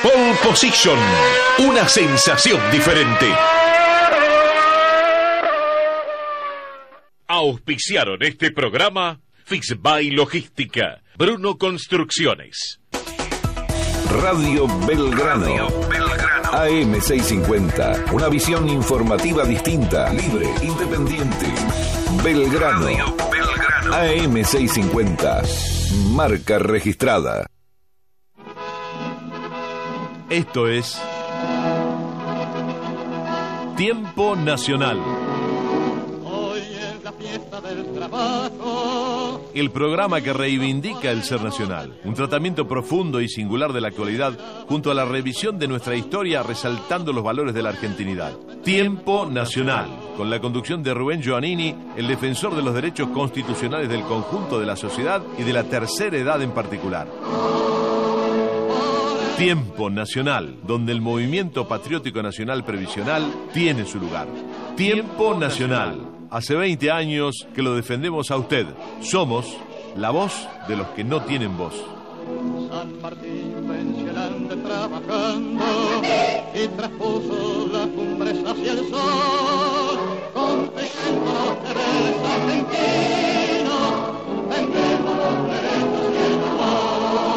Pole Position, una sensación diferente. Auspiciaron este programa Fixby Logística, Bruno Construcciones. Radio Belgrano. AM650, una visión informativa distinta, libre, independiente. Belgrano. AM650, marca registrada. Esto es Tiempo Nacional. Hoy es la fiesta del trabajo. El programa que reivindica el ser nacional. Un tratamiento profundo y singular de la actualidad, junto a la revisión de nuestra historia, resaltando los valores de la argentinidad. Tiempo Nacional, con la conducción de Rubén Giovannini, el defensor de los derechos constitucionales del conjunto de la sociedad y de la tercera edad en particular. Tiempo Nacional, donde el movimiento patriótico nacional previsional tiene su lugar. Tiempo Nacional. Hace 20 años que lo defendemos a usted. Somos la voz de los que no tienen voz. San Martín pensionante trabajando y traspuso las cumbres hacia el sol, confesando los deberes argentinos, vendemos los derechos y el amor.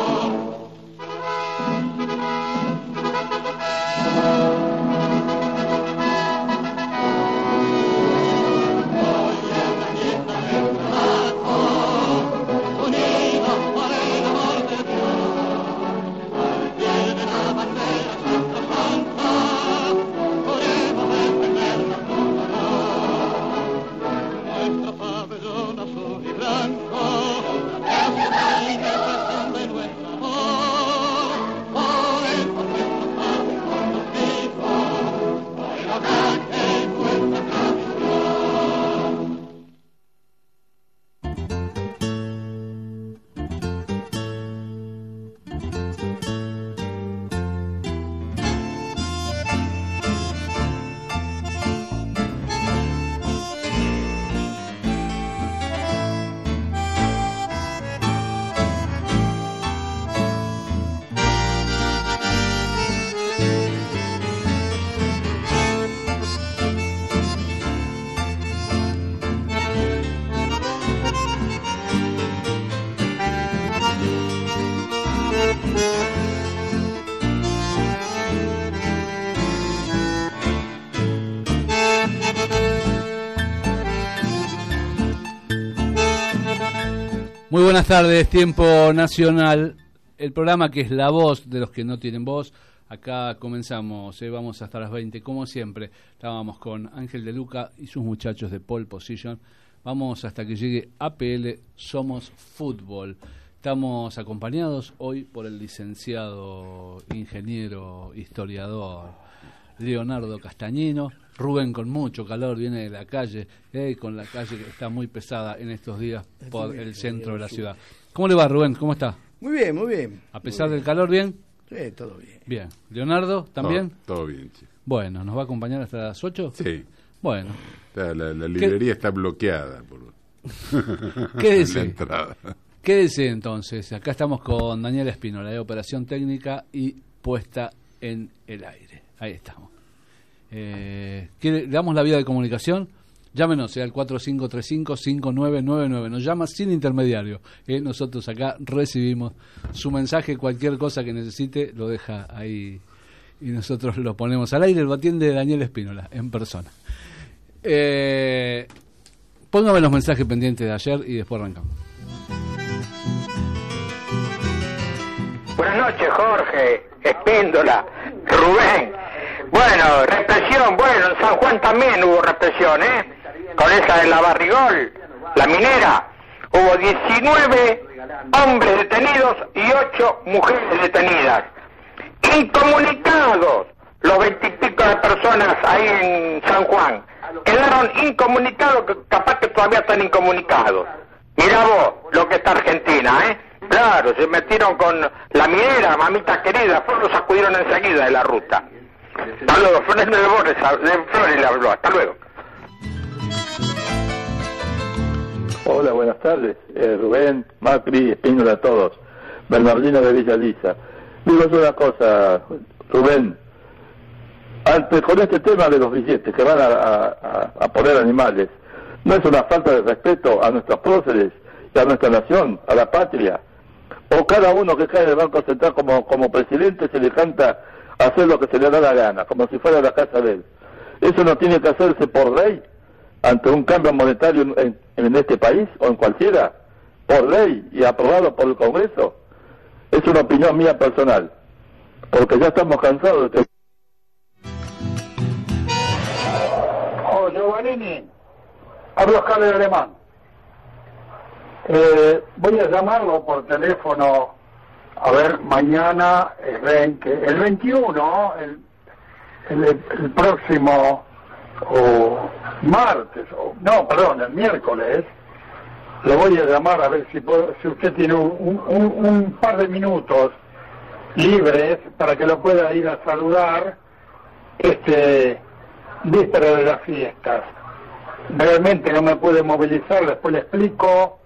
Muy buenas tardes, Tiempo Nacional, el programa que es la voz de los que no tienen voz. Acá comenzamos, vamos hasta las 20, como siempre. Estábamos con Ángel de Luca y sus muchachos de Pole Position. Vamos hasta que llegue APL Somos Fútbol. Estamos acompañados hoy por el licenciado, ingeniero, historiador Leonardo Castañino. Rubén con mucho calor viene de la calle, con la calle que está muy pesada en estos días por el centro de la ciudad. ¿Cómo le va, Rubén? ¿Cómo está? Muy bien, muy bien. ¿A pesar del calor, bien? Sí, todo bien. Bien. ¿Leonardo, también? Todo bien, sí. Bueno, ¿nos va a acompañar hasta las 8? Sí. Bueno. La librería está bloqueada por Quédese. la entrada. Quédese entonces. Acá estamos con Daniela Espínola, de Operación Técnica y Puesta en el Aire. Ahí estamos. ¿Le damos la vía de comunicación? Llámenos al 4535-5999. Nos llama sin intermediario. Nosotros acá recibimos su mensaje. Cualquier cosa que necesite lo deja ahí y nosotros lo ponemos al aire. Lo atiende Daniel Espínola en persona. Póngame los mensajes pendientes de ayer y después arrancamos. Buenas noches, Jorge, Espíndola, Rubén. Bueno, represión, bueno, en San Juan también hubo represión, con esa de la Barrigol, la minera. Hubo 19 hombres detenidos y 8 mujeres detenidas. Incomunicados, los 20 y pico de personas ahí en San Juan. Quedaron incomunicados, que capaz que todavía están incomunicados. Mirá vos lo que está Argentina, Claro, se metieron con la minera, mamita querida, después lo sacudieron enseguida de la ruta. Hasta luego, Flores de Flores le habló, hasta luego. Hola, buenas tardes, Rubén, Macri, Espínola a todos. Bernardino de Villa Lisa. Digo una cosa, Rubén. Antes, con este tema de los billetes que van a poner animales, ¿no es una falta de respeto a nuestros próceres y a nuestra nación, a la patria? ¿O cada uno que cae en el Banco Central como presidente se le canta hacer lo que se le da la gana, como si fuera la casa de él? ¿Eso no tiene que hacerse por ley ante un cambio monetario en este país o en cualquiera? Por ley y aprobado por el Congreso. Es una opinión mía personal, porque ya estamos cansados de... Oh, Giovannini, hablo Oscar de Alemán. Voy a llamarlo por teléfono, a ver, mañana, el 21, el próximo, o martes, el miércoles, lo voy a llamar a ver si usted tiene un par de minutos libres para que lo pueda ir a saludar, víspera de las fiestas. Realmente no me puede movilizar, después le explico.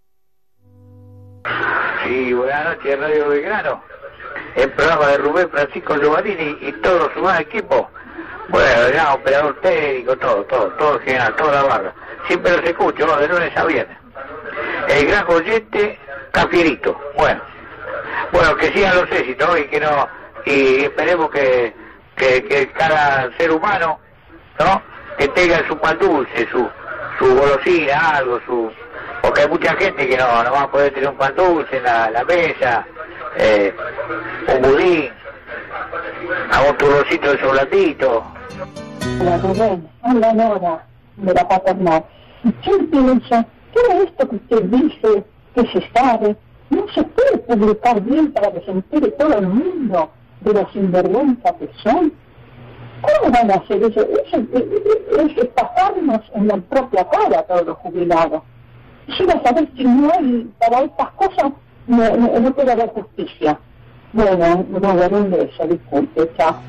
Sí, buenas noches, Radio Belgrano. El programa de Rubén Francisco Giovannini y todo su más equipo. Bueno, ya, operador técnico, todo en general, toda la barra. Siempre los escucho, de lunes a viernes. El gran oyente, Cafierito. Bueno, que sigan los éxitos y esperemos que cada ser humano, ¿no?, que tenga su pan dulce, su golosina, algo, porque hay mucha gente que no va a poder tener un pan dulce en la mesa, un budín, un turroncito de chocolatito. Hola Rubén, habla Nora de la paternal. Yo pienso, todo esto que usted dice, que se sabe, no se puede publicar bien para que se entere todo el mundo de los sinvergüenza que son. ¿Cómo van a hacer eso? Es estafarnos en la propia cara a todos los jubilados. Yo voy a saber si no hay, para estas cosas, no puede haber justicia. Bueno, no veré un beso, disculpe, chao.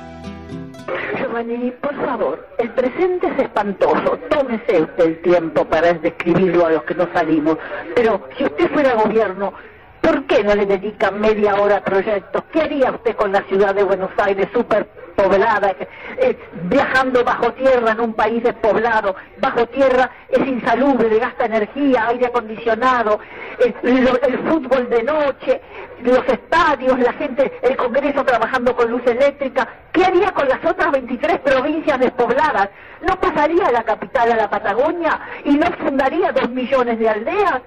Giovannini, por favor, el presente es espantoso. Tómese usted el tiempo para describirlo a los que no salimos. Pero si usted fuera gobierno, ¿por qué no le dedica media hora a proyectos? ¿Qué haría usted con la ciudad de Buenos Aires superpoblada, viajando bajo tierra en un país despoblado? Bajo tierra es insalubre, le gasta energía, aire acondicionado, el fútbol de noche, los estadios, la gente, el Congreso trabajando con luz eléctrica. ¿Qué haría con las otras 23 provincias despobladas? ¿No pasaría a la capital, a la Patagonia, y no fundaría 2 millones de aldeas?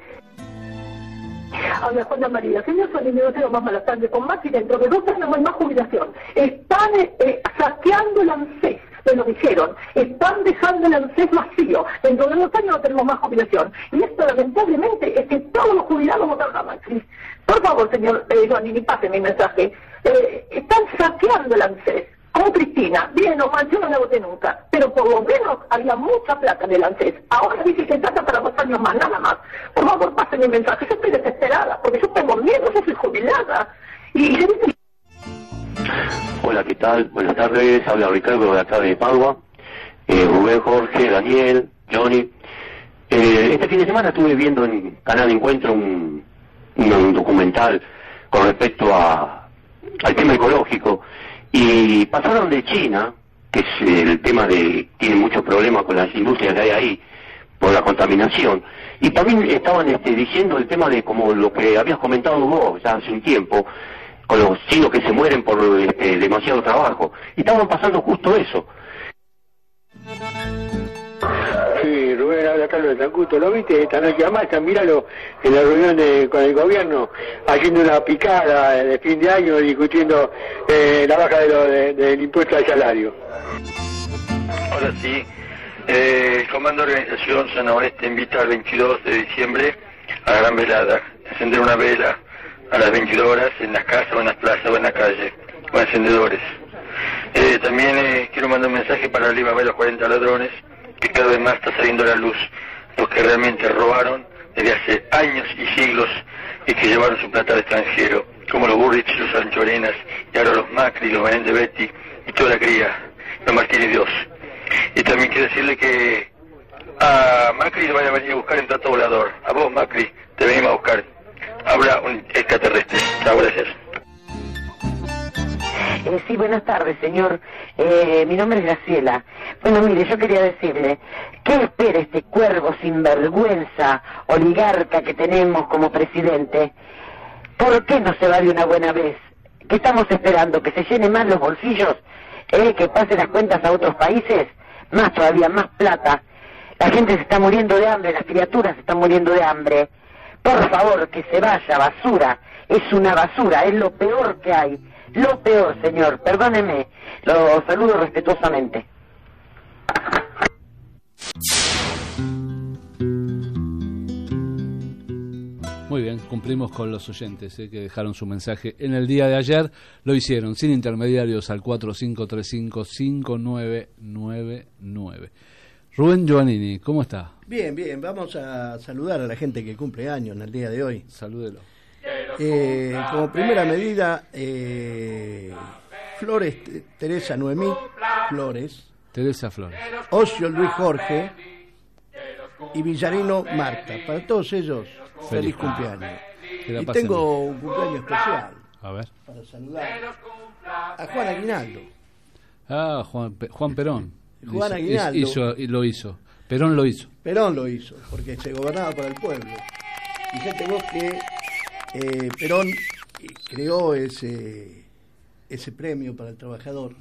Habla Juana María, señor Solís, no tengo más mala tarde con Macri, dentro de 2 años no hay más jubilación. Están saqueando el ANSES, me lo dijeron, están dejando el ANSES vacío, dentro de 2 años no tenemos más jubilación. Y esto lamentablemente es que todos los jubilados votaron a Macri. Por favor, señor Giovannini, pase mi mensaje. Están saqueando el ANSES. Con Cristina, bien o mal, yo no la voté nunca, pero por lo menos había mucha plata en el ANSES. Ahora dice que trata para 2 años más, nada más. Por favor, pasen mi mensaje. Yo estoy desesperada, porque yo tengo miedo, yo soy jubilada. Hola, ¿qué tal? Buenas tardes, habla Ricardo de acá de Padua, Rubén, Jorge, Daniel, Johnny. Este fin de semana estuve viendo en Canal Encuentro un documental con respecto al tema ecológico. Y pasaron de China, que es el tema de, tiene muchos problemas con las industrias que hay ahí, por la contaminación. Y también estaban diciendo el tema de como lo que habías comentado vos ya hace un tiempo, con los chinos que se mueren por demasiado trabajo. Y estaban pasando justo eso. Sí, Rubén, habla Carlos de San Justo. ¿Lo viste esta noche a Massa? Míralo en la reunión con el gobierno, haciendo una picada de fin de año, discutiendo la baja del impuesto al salario. Ahora sí, el Comando de Organización Zona Oeste invita al 22 de diciembre a la gran velada, encender una vela a las 22 horas en las casas o en las plazas o en la calle, con encendedores. También quiero mandar un mensaje para el IVA de los 40 ladrones, que cada vez más está saliendo a la luz, los que realmente robaron desde hace años y siglos y que llevaron su plata al extranjero, como los Burrich, los Sancho Arenas, y ahora los Macri, los Menéndez Betty y toda la cría, los Martínez Dios. Y también quiero decirle que a Macri le van a venir a buscar en plato volador. A vos, Macri, te venimos a buscar. Habla un extraterrestre. Chao, gracias. Sí, buenas tardes, señor. Mi nombre es Graciela. Bueno, mire, yo quería decirle, ¿qué espera este cuervo sinvergüenza, oligarca que tenemos como presidente? ¿Por qué no se va de una buena vez? ¿Qué estamos esperando? ¿Que se llene más los bolsillos? ¿Que pase las cuentas a otros países? Más todavía, más plata. La gente se está muriendo de hambre, las criaturas se están muriendo de hambre. Por favor, que se vaya, basura. Es una basura, es lo peor que hay. Lo peor, señor. Perdóneme. Lo saludo respetuosamente. Muy bien, cumplimos con los oyentes que dejaron su mensaje en el día de ayer. Lo hicieron sin intermediarios al 4535-5999. Rubén Giovannini, ¿cómo está? Bien, bien. Vamos a saludar a la gente que cumple años en el día de hoy. Salúdelo. Como primera medida, Flores, Teresa Noemí Flores. Teresa Flores. Ocio Luis Jorge y Villarino Marta. Para todos ellos, feliz cumpleaños. Y tengo un cumpleaños especial. A ver. Para saludar a Juan Aguinaldo. Ah, Juan Perón. Juan Aguinaldo. Lo hizo. Perón lo hizo. Perón lo hizo, porque se gobernaba para el pueblo. Fíjate vos que Perón creó ese premio para el trabajador,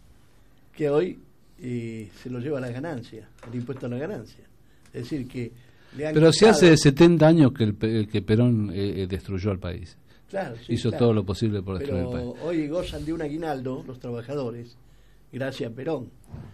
que hoy se lo lleva a la ganancia, el impuesto a la ganancia. Es decir, que le han Pero quitado... si hace 70 años que Perón destruyó al país. Claro, sí, hizo claro. todo lo posible por destruir el país. Pero hoy gozan de un aguinaldo los trabajadores, gracias a Perón.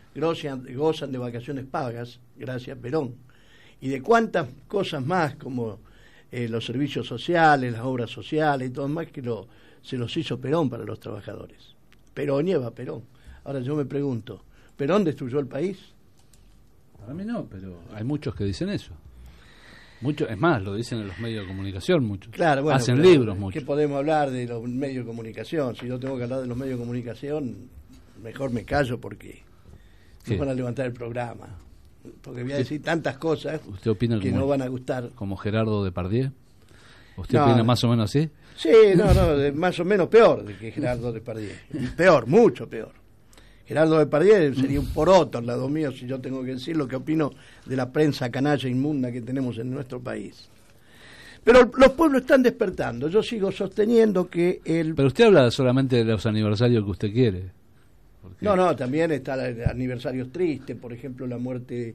Gozan de vacaciones pagas, gracias a Perón. Y de cuántas cosas más, como los servicios sociales, las obras sociales y todo más, que se los hizo Perón para los trabajadores. Perón lleva Perón. Ahora yo me pregunto, ¿Perón destruyó el país? Para mí no, pero hay muchos que dicen eso. Muchos, es más, lo dicen en los medios de comunicación muchos. Claro, bueno, hacen libros muchos. ¿Qué podemos hablar de los medios de comunicación? Si yo tengo que hablar de los medios de comunicación, mejor me callo porque no van a levantar el programa. Porque voy a decir tantas cosas ¿Usted opina que no van a gustar. ¿Como Gerardo Depardieu? ¿Usted opina más o menos así? Sí, más o menos peor que Gerardo Depardieu. Peor, mucho peor. Gerardo Depardieu sería un poroto al lado mío si yo tengo que decir lo que opino de la prensa canalla inmunda que tenemos en nuestro país. Pero los pueblos están despertando. Yo sigo sosteniendo que Pero usted habla solamente de los aniversarios que usted quiere. No, también está aniversarios tristes, por ejemplo, la muerte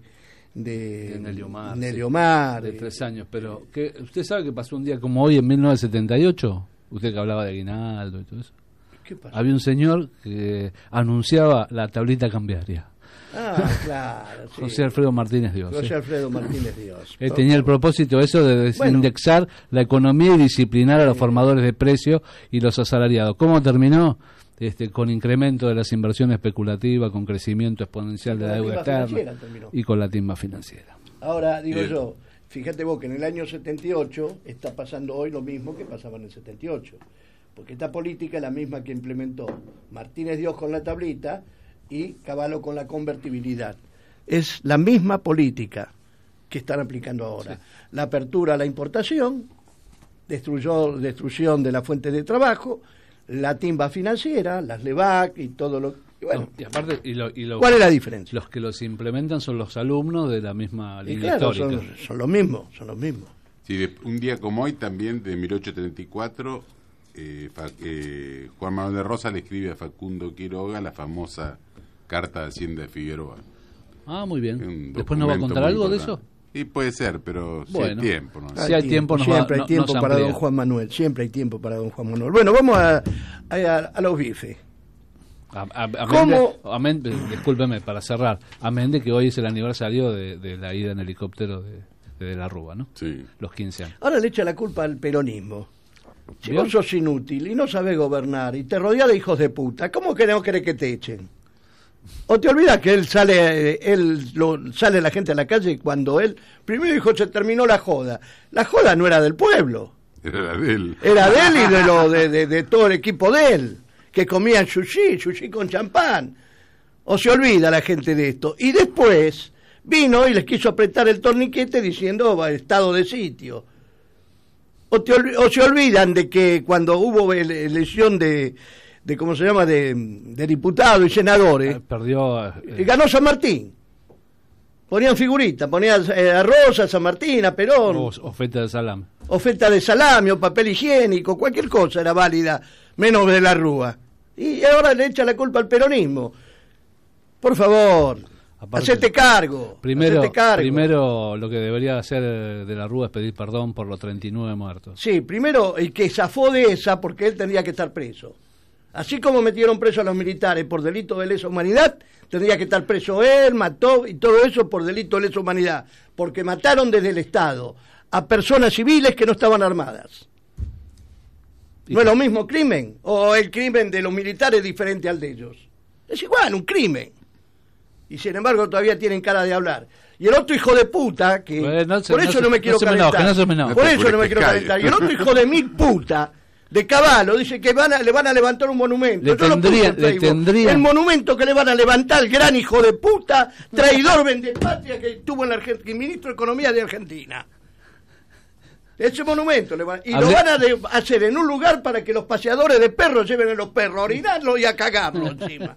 de Nelio Mar. De 3 años, pero ¿usted sabe que pasó un día como hoy en 1978? Usted que hablaba de aguinaldo y todo eso. ¿Qué pasó? Había un señor que anunciaba la tablita cambiaria. Ah, claro. Sí. José Alfredo Martínez Dios. José Alfredo Martínez Dios. Él tenía el propósito eso de desindexar la economía y disciplinar a los formadores de precios y los asalariados. ¿Cómo terminó? Con incremento de las inversiones especulativas, con crecimiento exponencial de la deuda externa y con la timba financiera. Ahora, digo yo, fíjate vos que en el año 78 está pasando hoy lo mismo que pasaba en el 78, porque esta política es la misma que implementó Martínez Dios con la tablita y Cavallo con la convertibilidad. Es la misma política que están aplicando ahora. Sí. La apertura a la importación, destrucción de la fuente de trabajo, la timba financiera, las LEVAC y todo lo que... Bueno, y aparte, ¿cuál es la diferencia? Los que los implementan son los alumnos de la misma línea histórica. Son los mismos. Sí, un día como hoy también, de 1834, Juan Manuel de Rosas le escribe a Facundo Quiroga la famosa Carta de Hacienda de Figueroa. Ah, muy bien. ¿Después nos va a contar algo de eso? Sí, puede ser, pero bueno, si hay tiempo. ¿no? Si hay tiempo, siempre hay tiempo para don Juan Manuel. Siempre hay tiempo para don Juan Manuel. Bueno, vamos a los bifes. Discúlpeme, para cerrar, amén de que hoy es el aniversario de la ida en helicóptero de la Rúa, ¿no? Sí. Los 15 años. Ahora le echa la culpa al peronismo. Si vos sos inútil y no sabés gobernar y te rodeás de hijos de puta, ¿cómo que no querés que te echen? ¿O te olvidas que sale la gente a la calle cuando él primero dijo se terminó la joda? La joda no era del pueblo. Era de él. Era de él y de todo el equipo de él, que comían sushi con champán. ¿O se olvida la gente de esto? Y después vino y les quiso apretar el torniquete diciendo estado de sitio. ¿O se olvidan de que cuando hubo elección de ¿cómo se llama?, de diputados y senadores, perdió. Ganó San Martín. Ponían figuritas, ponían a Rosa, San Martín, a Perón. Oferta de salame. Oferta de salame o papel higiénico, cualquier cosa era válida, menos de la Rúa. Y ahora le echa la culpa al peronismo. Por favor, hacete cargo. Primero lo que debería hacer de la Rúa es pedir perdón por los 39 muertos. Sí, primero, y que zafó de esa porque él tendría que estar preso. Así como metieron preso a los militares por delito de lesa humanidad, tendría que estar preso él, mató, y todo eso por delito de lesa humanidad, porque mataron desde el Estado a personas civiles que no estaban armadas. ¿No es lo mismo crimen? ¿O el crimen de los militares es diferente al de ellos? Es igual, un crimen. Y sin embargo todavía tienen cara de hablar. Y el otro hijo de puta, que por eso no me quiero calentar. Por eso no me quiero calentar. Y el otro hijo de mil puta, de Caballo, dice que le van a levantar un monumento. El monumento que le van a levantar al gran hijo de puta, traidor vendepatria que tuvo en la Argentina, ministro de Economía de Argentina. Ese monumento lo van a hacer en un lugar para que los paseadores de perros lleven a los perros a orinarlo y a cagarlo encima.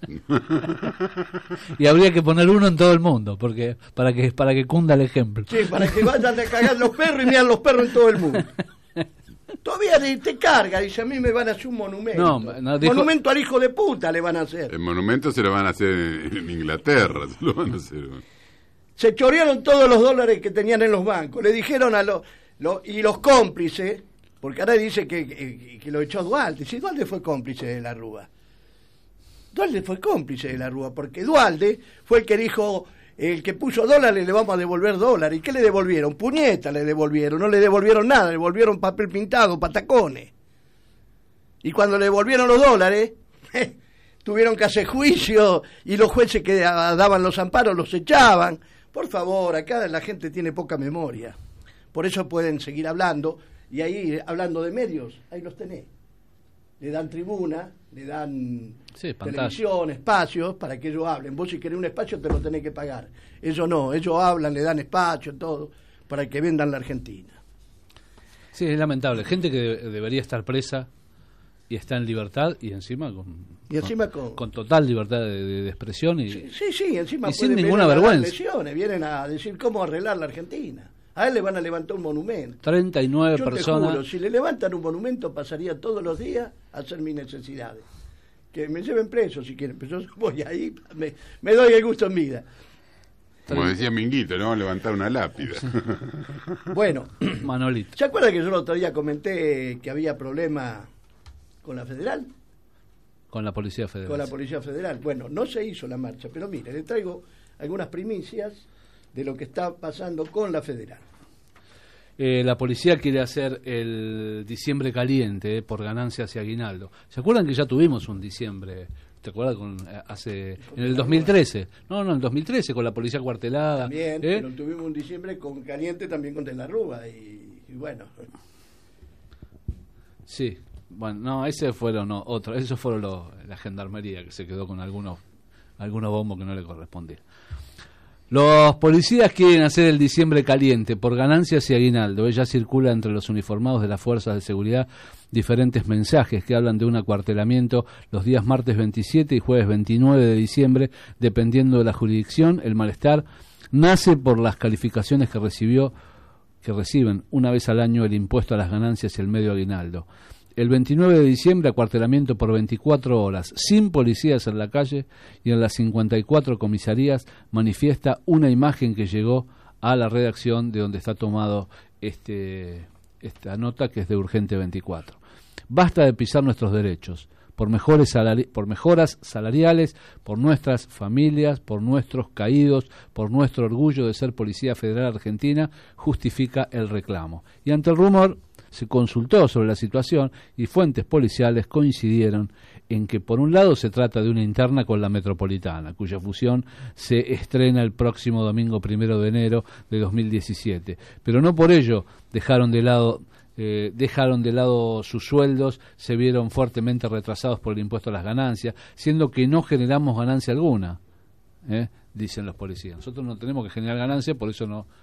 Y habría que poner uno en todo el mundo, porque para que cunda el ejemplo. Sí, para que vayan a cagar los perros y miran los perros en todo el mundo. Todavía te carga, dice, a mí me van a hacer un monumento. Monumento al hijo de puta le van a hacer. El monumento se lo van a hacer en Inglaterra, se lo van a hacer. Se chorearon todos los dólares que tenían en los bancos. Le dijeron y los cómplices, porque ahora dice que lo echó Duhalde. Si Duhalde fue cómplice de la Rúa. Duhalde fue cómplice de la Rúa, porque Duhalde fue el que dijo, el que puso dólares le vamos a devolver dólares. ¿Y qué le devolvieron? Puñetas le devolvieron, no le devolvieron nada, le devolvieron papel pintado, patacones. Y cuando le devolvieron los dólares, tuvieron que hacer juicio y los jueces que daban los amparos los echaban. Por favor, acá la gente tiene poca memoria. Por eso pueden seguir hablando, y ahí, hablando de medios, ahí los tenés. Le dan tribuna, le dan televisión, espacios, para que ellos hablen. Vos si querés un espacio te lo tenés que pagar. Ellos no, ellos hablan, le dan espacio, todo, para que vendan la Argentina. Sí, es lamentable. Gente que debería estar presa y está en libertad, y encima con total libertad de expresión. Sí, encima y sin ninguna vergüenza. Vienen a decir cómo arreglar la Argentina. A él le van a levantar un monumento. 39 personas. Te juro, si le levantan un monumento, pasaría todos los días a hacer mis necesidades. Que me lleven preso si quieren, pero yo voy ahí, me doy el gusto en vida. Como decía Minguito, ¿no? Levantar una lápida. Bueno, Manolito. ¿Se acuerda que yo el otro día comenté que había problema con la Federal? Con la Policía Federal. Con la Policía Federal. Bueno, no se hizo la marcha, pero mire, le traigo algunas primicias de lo que está pasando con la Federal. La policía quiere hacer el diciembre caliente por ganancias y aguinaldo. ¿Se acuerdan que ya tuvimos un diciembre? ¿Te acuerdas? En el 2013. No, en el 2013 con la policía cuartelada. También, pero tuvimos un diciembre con caliente también con De la Rúa y bueno. Sí, bueno, no, esos fueron la gendarmería que se quedó con algunos bombos que no le correspondían. Los policías quieren hacer el diciembre caliente por ganancias y aguinaldo. Ella circula entre los uniformados de las fuerzas de seguridad diferentes mensajes que hablan de un acuartelamiento los días martes 27 y jueves 29 de diciembre, dependiendo de la jurisdicción. El malestar nace por las calificaciones que reciben una vez al año el impuesto a las ganancias y el medio aguinaldo. El 29 de diciembre, acuartelamiento por 24 horas, sin policías en la calle, y en las 54 comisarías manifiesta una imagen que llegó a la redacción de donde está tomado esta nota, que es de Urgente 24. Basta de pisar nuestros derechos, por mejoras salariales, por nuestras familias, por nuestros caídos, por nuestro orgullo de ser Policía Federal Argentina, justifica el reclamo. Y ante el rumor, se consultó sobre la situación y fuentes policiales coincidieron en que por un lado se trata de una interna con la Metropolitana, cuya fusión se estrena el próximo domingo 1 de enero de 2017, pero no por ello dejaron de lado sus sueldos, se vieron fuertemente retrasados por el impuesto a las ganancias, siendo que no generamos ganancia alguna, dicen los policías. Nosotros no tenemos que generar ganancia, por eso no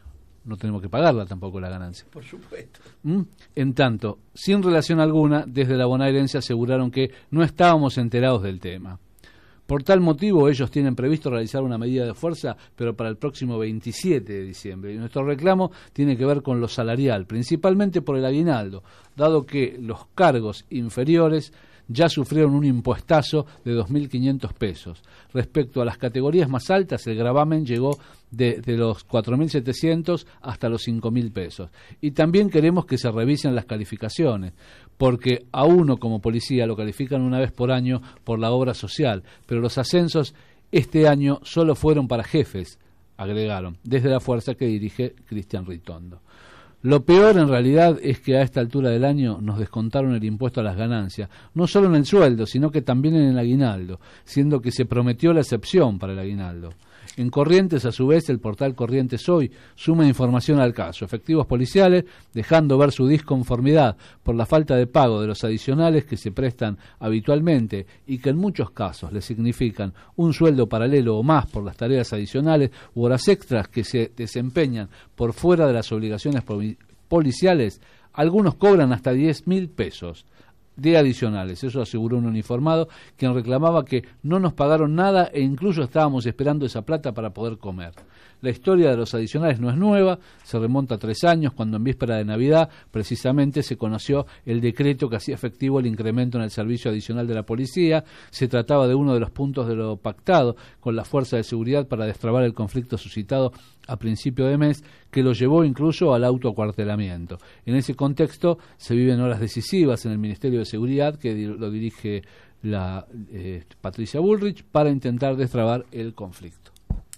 no tenemos que pagarla tampoco la ganancia. Por supuesto. En tanto, sin relación alguna, desde la bonaerense aseguraron que no estábamos enterados del tema. Por tal motivo, ellos tienen previsto realizar una medida de fuerza, pero para el próximo 27 de diciembre. Y nuestro reclamo tiene que ver con lo salarial, principalmente por el aguinaldo, dado que los cargos inferiores ya sufrieron un impuestazo de 2.500 pesos. Respecto a las categorías más altas, el gravamen llegó de los 4.700 hasta los 5.000 pesos. Y también queremos que se revisen las calificaciones, porque a uno como policía lo califican una vez por año por la obra social, pero los ascensos este año solo fueron para jefes, agregaron, desde la fuerza que dirige Cristian Ritondo. Lo peor en realidad es que a esta altura del año nos descontaron el impuesto a las ganancias, no solo en el sueldo, sino que también en el aguinaldo, siendo que se prometió la excepción para el aguinaldo. En Corrientes, a su vez, el portal Corrientes Hoy suma información al caso. Efectivos policiales dejando ver su disconformidad por la falta de pago de los adicionales que se prestan habitualmente y que en muchos casos le significan un sueldo paralelo o más por las tareas adicionales u horas extras que se desempeñan por fuera de las obligaciones policiales. Algunos cobran hasta 10.000 pesos de adicionales, eso aseguró un uniformado, quien reclamaba que no nos pagaron nada e incluso estábamos esperando esa plata para poder comer. La historia de los adicionales no es nueva, se remonta a 3 años, cuando en víspera de Navidad precisamente se conoció el decreto que hacía efectivo el incremento en el servicio adicional de la policía. Se trataba de uno de los puntos de lo pactado con la fuerza de seguridad para destrabar el conflicto suscitado a principio de mes, que lo llevó incluso al autoacuartelamiento. En ese contexto se viven horas decisivas en el Ministerio de Seguridad, que lo dirige la Patricia Bullrich, para intentar destrabar el conflicto.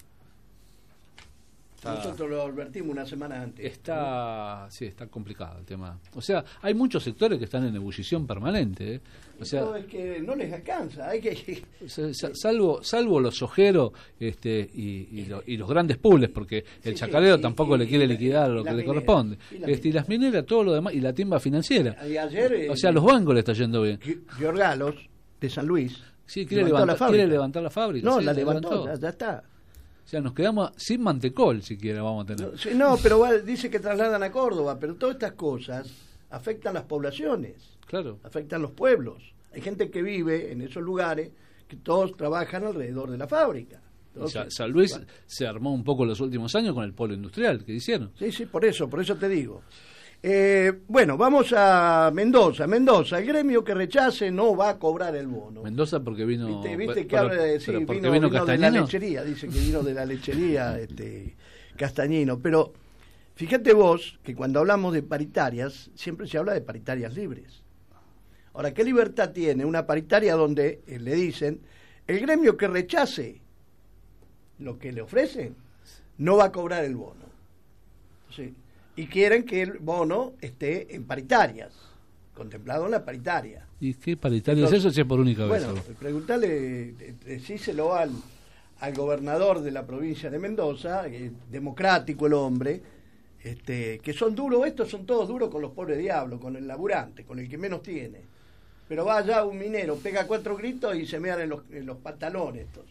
Nosotros lo advertimos una semana antes. Está complicado el tema. O sea, hay muchos sectores que están en ebullición permanente. O sea, no, es que no les alcanza. Hay que salvo los ojeros y los grandes pools, porque el chacarero tampoco le quiere liquidar lo que le corresponde. Y las mineras, todo lo demás, y la timba financiera. Ayer, o sea, a los bancos le está yendo bien. Giorgalos, de San Luis, quiere levantar la fábrica. No, la levantó, ya está. O sea, nos quedamos sin mantecol, siquiera vamos a tener. No, pero dice que trasladan a Córdoba, pero todas estas cosas afectan las poblaciones, claro, afectan los pueblos. Hay gente que vive en esos lugares que todos trabajan alrededor de la fábrica. Entonces, San Luis se armó un poco en los últimos años con el polo industrial que hicieron. Sí, por eso te digo. Bueno, vamos a Mendoza. Mendoza, el gremio que rechace no va a cobrar el bono. Mendoza porque vino... ¿Viste que habla de vino de la lechería? Dice que vino de la lechería Castañino. Pero fíjate vos que cuando hablamos de paritarias, siempre se habla de paritarias libres. Ahora, ¿qué libertad tiene una paritaria donde le dicen el gremio que rechace lo que le ofrecen no va a cobrar el bono? Sí. Y quieren que el bono esté en paritarias, contemplado en la paritaria. ¿Y qué paritaria es eso si es por única vez? Bueno, preguntale, decíselo al gobernador de la provincia de Mendoza, democrático el hombre, que son duros, estos son todos duros con los pobres diablos, con el laburante, con el que menos tiene. Pero va allá un minero, pega 4 gritos y se mean en los pantalones estos.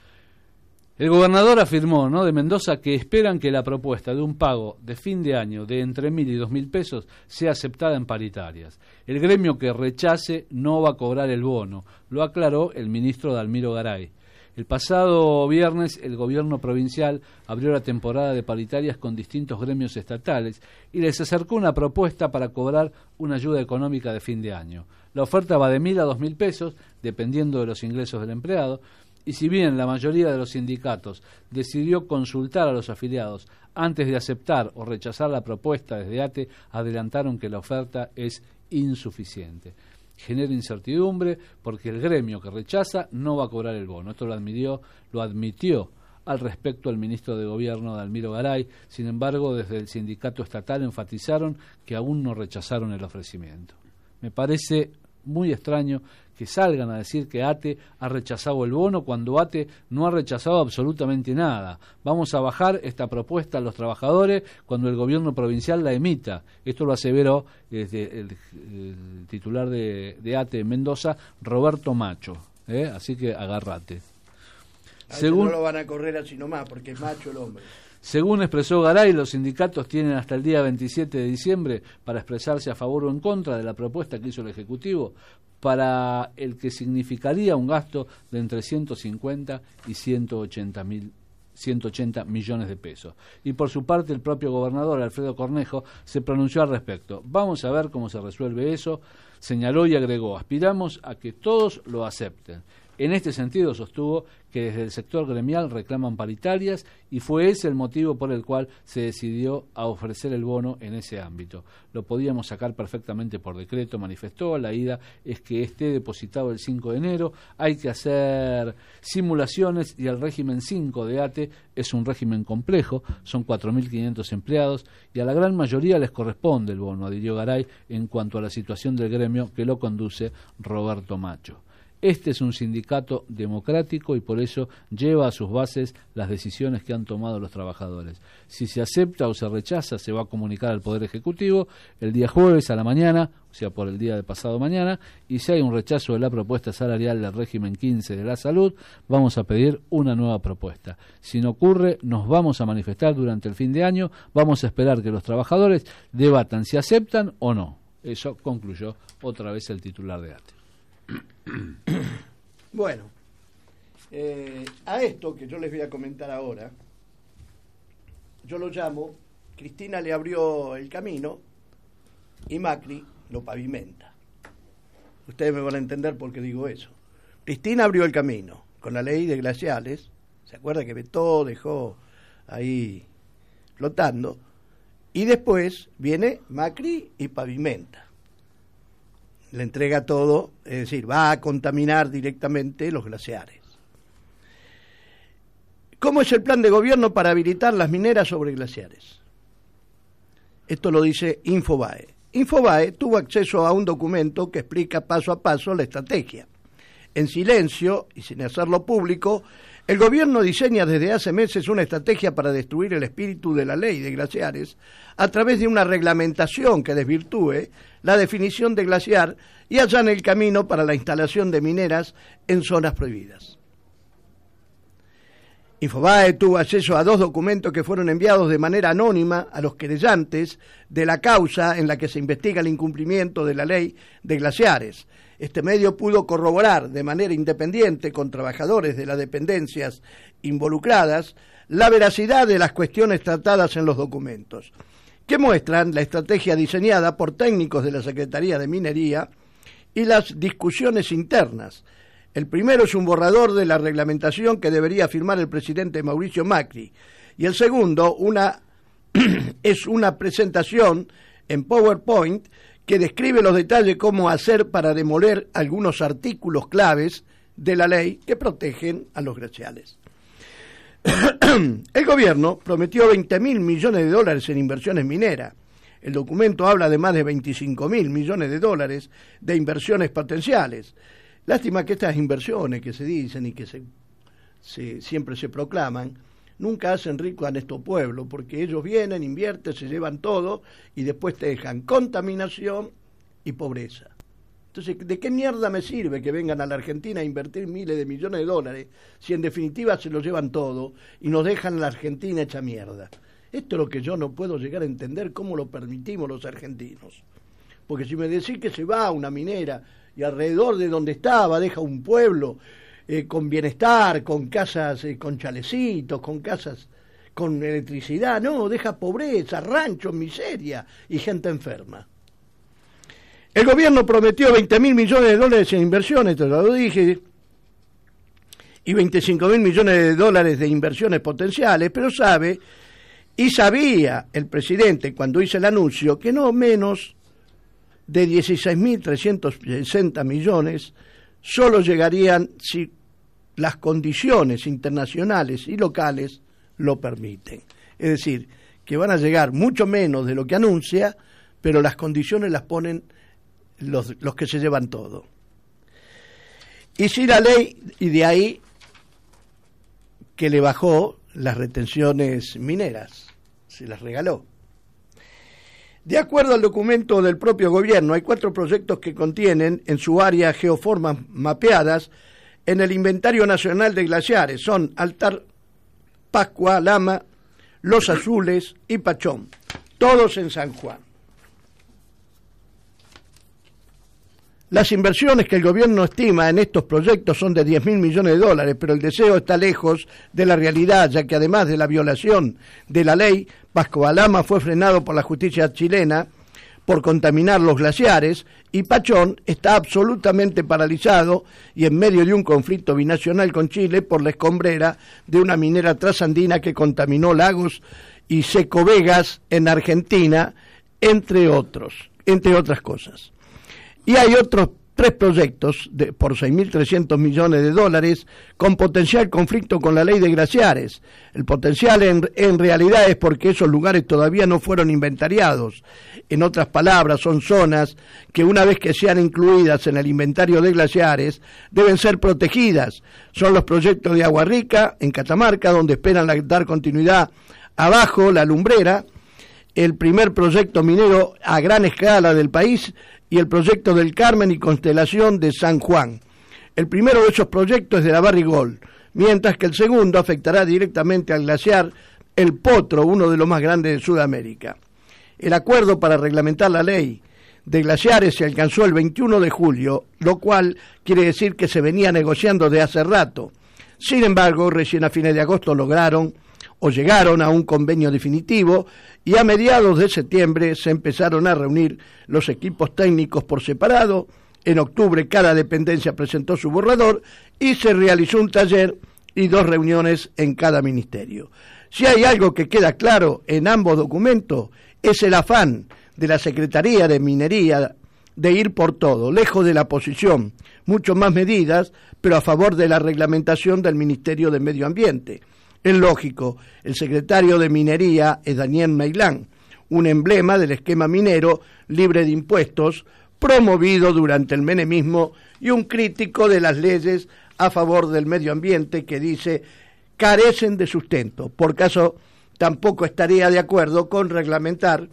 El gobernador afirmó, de Mendoza, que esperan que la propuesta de un pago de fin de año de entre 1.000 y 2.000 pesos sea aceptada en paritarias. El gremio que rechace no va a cobrar el bono, lo aclaró el ministro Dalmiro Garay. El pasado viernes el gobierno provincial abrió la temporada de paritarias con distintos gremios estatales y les acercó una propuesta para cobrar una ayuda económica de fin de año. La oferta va de 1.000 a 2.000 pesos, dependiendo de los ingresos del empleado. Y si bien la mayoría de los sindicatos decidió consultar a los afiliados antes de aceptar o rechazar la propuesta desde ATE, adelantaron que la oferta es insuficiente. Genera incertidumbre porque el gremio que rechaza no va a cobrar el bono. Esto lo admitió al respecto el ministro de Gobierno, Dalmiro Garay. Sin embargo, desde el sindicato estatal enfatizaron que aún no rechazaron el ofrecimiento. Me parece muy extraño que salgan a decir que ATE ha rechazado el bono cuando ATE no ha rechazado absolutamente nada. Vamos a bajar esta propuesta a los trabajadores cuando el gobierno provincial la emita. Esto lo aseveró desde el titular de ATE en Mendoza, Roberto Macho. Así que agárrate. Según no lo van a correr así nomás porque es macho el hombre. Según expresó Garay, los sindicatos tienen hasta el día 27 de diciembre para expresarse a favor o en contra de la propuesta que hizo el Ejecutivo, para el que significaría un gasto de entre 150 y 180 millones de pesos. Y por su parte, el propio gobernador Alfredo Cornejo se pronunció al respecto. Vamos a ver cómo se resuelve eso, señaló y agregó: aspiramos a que todos lo acepten. En este sentido, sostuvo que desde el sector gremial reclaman paritarias y fue ese el motivo por el cual se decidió a ofrecer el bono en ese ámbito. Lo podíamos sacar perfectamente por decreto, manifestó. La idea es que esté depositado el 5 de enero. Hay que hacer simulaciones y el régimen 5 de ATE es un régimen complejo. Son 4.500 empleados y a la gran mayoría les corresponde el bono, adhirió Garay en cuanto a la situación del gremio que lo conduce Roberto Macho. Este es un sindicato democrático y por eso lleva a sus bases las decisiones que han tomado los trabajadores. Si se acepta o se rechaza, se va a comunicar al Poder Ejecutivo el día jueves a la mañana, o sea, por el día de pasado mañana, y si hay un rechazo de la propuesta salarial del régimen 15 de la salud, vamos a pedir una nueva propuesta. Si no ocurre, nos vamos a manifestar durante el fin de año, vamos a esperar que los trabajadores debatan si aceptan o no. Eso concluyó otra vez el titular de ATE. Bueno, a esto que yo les voy a comentar ahora, yo lo llamo: Cristina le abrió el camino y Macri lo pavimenta. Ustedes me van a entender por qué digo eso. Cristina abrió el camino con la ley de glaciales, ¿se acuerda que vetó, dejó ahí flotando? Y después viene Macri y pavimenta. Le entrega todo, es decir, va a contaminar directamente los glaciares. ¿Cómo es el plan de gobierno para habilitar las mineras sobre glaciares? Esto lo dice Infobae. Infobae tuvo acceso a un documento que explica paso a paso la estrategia. En silencio y sin hacerlo público, el gobierno diseña desde hace meses una estrategia para destruir el espíritu de la ley de glaciares a través de una reglamentación que desvirtúe la definición de glaciar y allane el camino para la instalación de mineras en zonas prohibidas. Infobae tuvo acceso a 2 documentos que fueron enviados de manera anónima a los querellantes de la causa en la que se investiga el incumplimiento de la ley de glaciares. Este medio pudo corroborar de manera independiente con trabajadores de las dependencias involucradas la veracidad de las cuestiones tratadas en los documentos, que muestran la estrategia diseñada por técnicos de la Secretaría de Minería y las discusiones internas. El primero es un borrador de la reglamentación que debería firmar el presidente Mauricio Macri, y el segundo es una presentación en PowerPoint que describe los detalles cómo hacer para demoler algunos artículos claves de la ley que protegen a los glaciares. El gobierno prometió $20.000 millones en inversiones mineras. El documento habla de más de $25.000 millones de inversiones potenciales. Lástima que estas inversiones que se dicen y que siempre se proclaman nunca hacen rico a estos pueblos, porque ellos vienen, invierten, se llevan todo y después te dejan contaminación y pobreza. Entonces, ¿de qué mierda me sirve que vengan a la Argentina a invertir miles de millones de dólares si en definitiva se lo llevan todo y nos dejan a la Argentina hecha mierda? Esto es lo que yo no puedo llegar a entender, cómo lo permitimos los argentinos. Porque si me decís que se va a una minera y alrededor de donde estaba deja un pueblo con bienestar, con casas, con chalecitos, con casas con electricidad, no, deja pobreza, ranchos, miseria y gente enferma. El gobierno prometió $20.000 millones en inversiones, te lo dije, y $25.000 millones de inversiones potenciales, pero sabía el presidente cuando hizo el anuncio que no menos de 16.360 millones solo llegarían si las condiciones internacionales y locales lo permiten. Es decir, que van a llegar mucho menos de lo que anuncia, pero las condiciones las ponen los que se llevan todo. Y si la ley, y de ahí que le bajó las retenciones mineras, se las regaló. De acuerdo al documento del propio gobierno, hay 4 proyectos que contienen en su área geoformas mapeadas en el Inventario Nacional de Glaciares. Son Altar, Pascua, Lama, Los Azules y Pachón, todos en San Juan. Las inversiones que el gobierno estima en estos proyectos son de 10.000 millones de dólares, pero el deseo está lejos de la realidad, ya que además de la violación de la ley, Pascualama fue frenado por la justicia chilena por contaminar los glaciares y Pachón está absolutamente paralizado y en medio de un conflicto binacional con Chile por la escombrera de una minera trasandina que contaminó lagos y secovegas en Argentina, entre otras cosas. Y hay otros 3 proyectos por 6.300 millones de dólares con potencial conflicto con la ley de glaciares. El potencial en realidad es porque esos lugares todavía no fueron inventariados. En otras palabras, son zonas que una vez que sean incluidas en el inventario de glaciares deben ser protegidas. Son los proyectos de Agua Rica en Catamarca, donde esperan dar continuidad abajo la Lumbrera, el primer proyecto minero a gran escala del país, y el proyecto del Carmen y Constelación de San Juan. El primero de esos proyectos es de la Barrigol, mientras que el segundo afectará directamente al glaciar El Potro, uno de los más grandes de Sudamérica. El acuerdo para reglamentar la ley de glaciares se alcanzó el 21 de julio, lo cual quiere decir que se venía negociando de hace rato. Sin embargo, recién a fines de agosto llegaron a un convenio definitivo y a mediados de septiembre se empezaron a reunir los equipos técnicos por separado. En octubre cada dependencia presentó su borrador y se realizó un taller y 2 reuniones en cada ministerio. Si hay algo que queda claro en ambos documentos es el afán de la Secretaría de Minería de ir por todo, lejos de la posición, mucho más medidas, pero a favor de la reglamentación del Ministerio de Medio Ambiente. Es lógico, el secretario de Minería es Daniel Meilán, un emblema del esquema minero libre de impuestos promovido durante el menemismo y un crítico de las leyes a favor del medio ambiente que dice carecen de sustento. Por caso, tampoco estaría de acuerdo con reglamentar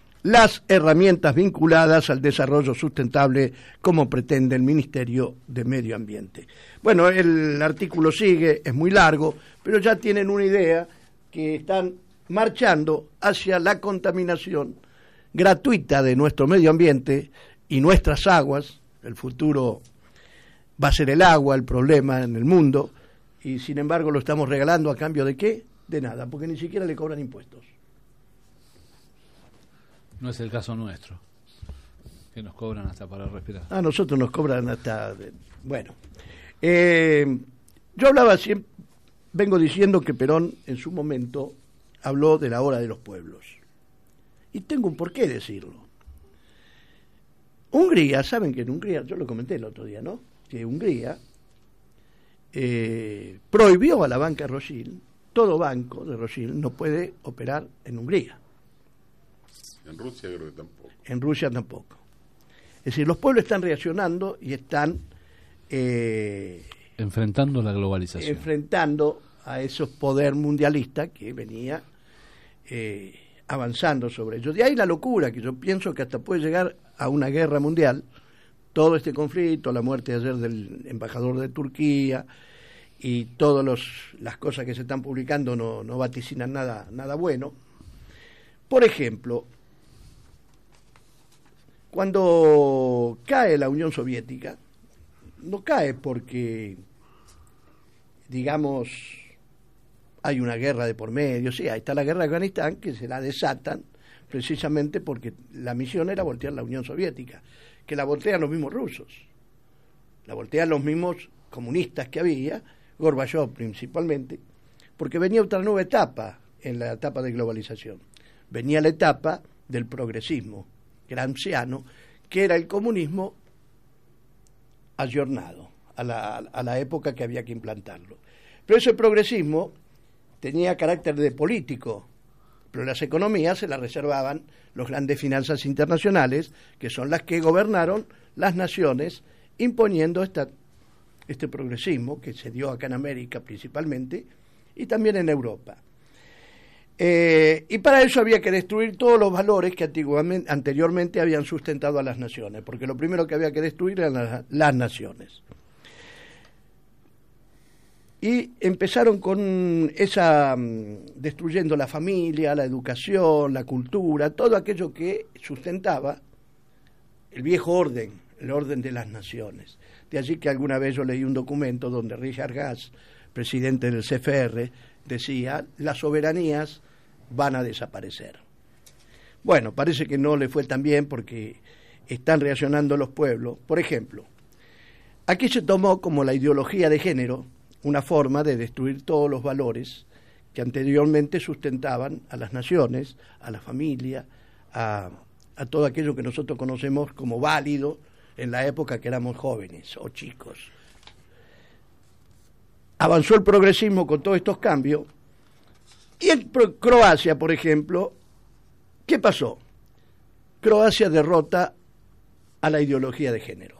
las herramientas vinculadas al desarrollo sustentable como pretende el Ministerio de Medio Ambiente. Bueno, el artículo sigue, es muy largo, pero ya tienen una idea que están marchando hacia la contaminación gratuita de nuestro medio ambiente y nuestras aguas. El futuro va a ser el agua, el problema en el mundo, y sin embargo lo estamos regalando a cambio de ¿qué? De nada, porque ni siquiera le cobran impuestos. No es el caso nuestro, que nos cobran hasta para respirar. A nosotros nos cobran hasta... Bueno, yo hablaba siempre, vengo diciendo que Perón en su momento habló de la hora de los pueblos. Y tengo un porqué decirlo. Hungría, saben que en Hungría, yo lo comenté el otro día, ¿no? Que Hungría prohibió a la banca Rothschild, todo banco de Rothschild no puede operar en Hungría. En Rusia creo que tampoco. En Rusia tampoco. Es decir, los pueblos están reaccionando y están... enfrentando la globalización. Enfrentando a esos poder mundialistas que venía avanzando sobre ellos. De ahí la locura, que yo pienso que hasta puede llegar a una guerra mundial, todo este conflicto, la muerte ayer del embajador de Turquía y todas las cosas que se están publicando no vaticinan nada bueno. Por ejemplo, cuando cae la Unión Soviética, no cae porque, digamos, hay una guerra de por medio. Sí, ahí está la guerra de Afganistán, que se la desatan precisamente porque la misión era voltear la Unión Soviética, que la voltean los mismos rusos, la voltean los mismos comunistas que había, Gorbachev principalmente, porque venía otra nueva etapa en la etapa de globalización. Venía la etapa del progresismo gramsciano, que era el comunismo ayornado a la época que había que implantarlo. Pero ese progresismo tenía carácter de político, pero las economías se las reservaban los grandes finanzas internacionales, que son las que gobernaron las naciones imponiendo este progresismo que se dio acá en América principalmente y también en Europa. Y para eso había que destruir todos los valores que anteriormente habían sustentado a las naciones, porque lo primero que había que destruir eran las naciones. Y empezaron con esa, destruyendo la familia, la educación, la cultura, todo aquello que sustentaba el viejo orden, el orden de las naciones. De allí que alguna vez yo leí un documento donde Richard Gass, presidente del CFR, decía, las soberanías van a desaparecer. Bueno, parece que no le fue tan bien porque están reaccionando los pueblos. Por ejemplo, aquí se tomó como la ideología de género una forma de destruir todos los valores que anteriormente sustentaban a las naciones, a la familia, a todo aquello que nosotros conocemos como válido en la época que éramos jóvenes o chicos. Avanzó el progresismo con todos estos cambios y en Croacia, por ejemplo, ¿qué pasó? Croacia derrota a la ideología de género.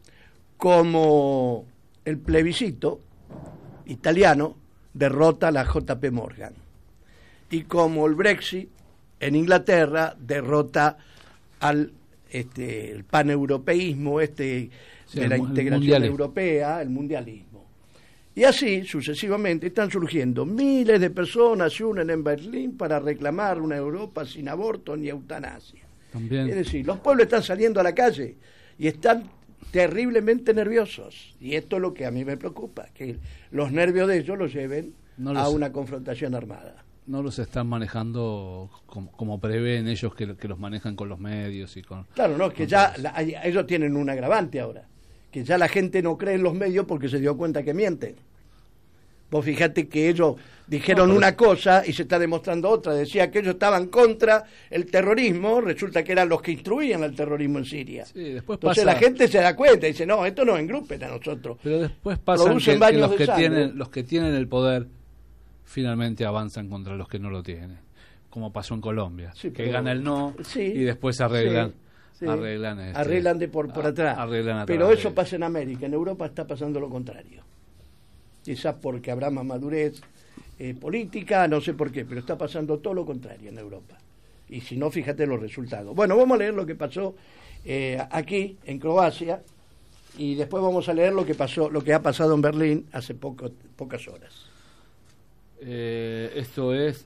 Como el plebiscito italiano derrota a la JP Morgan. Y como el Brexit en Inglaterra derrota al el paneuropeísmo de la integración europea, el mundialismo. Y así, sucesivamente, están surgiendo miles de personas, se unen en Berlín para reclamar una Europa sin aborto ni eutanasia. También. Es decir, los pueblos están saliendo a la calle y están terriblemente nerviosos. Y esto es lo que a mí me preocupa, que los nervios de ellos los lleven a una confrontación armada. No los están manejando como prevén ellos que los manejan con los medios y con... Claro, no, que ya ellos tienen un agravante ahora, que ya la gente no cree en los medios porque se dio cuenta que mienten. Vos fijate que ellos dijeron una cosa y se está demostrando otra. Decía que ellos estaban contra el terrorismo, resulta que eran los que instruían el terrorismo en Siria. Sí, después entonces la gente se da cuenta y dice, no, esto nos engrupen a nosotros. Pero después pasa que los que tienen el poder finalmente avanzan contra los que no lo tienen, como pasó en Colombia, sí, que gana el no y después arreglan. Sí. Arreglan de por atrás. Pero eso pasa en América, en Europa está pasando lo contrario. Quizás porque habrá más madurez política, no sé por qué, pero está pasando todo lo contrario en Europa. Y si no, fíjate los resultados. Bueno, vamos a leer lo que pasó aquí, en Croacia, y después vamos a leer lo que ha pasado en Berlín hace pocas horas. Esto es...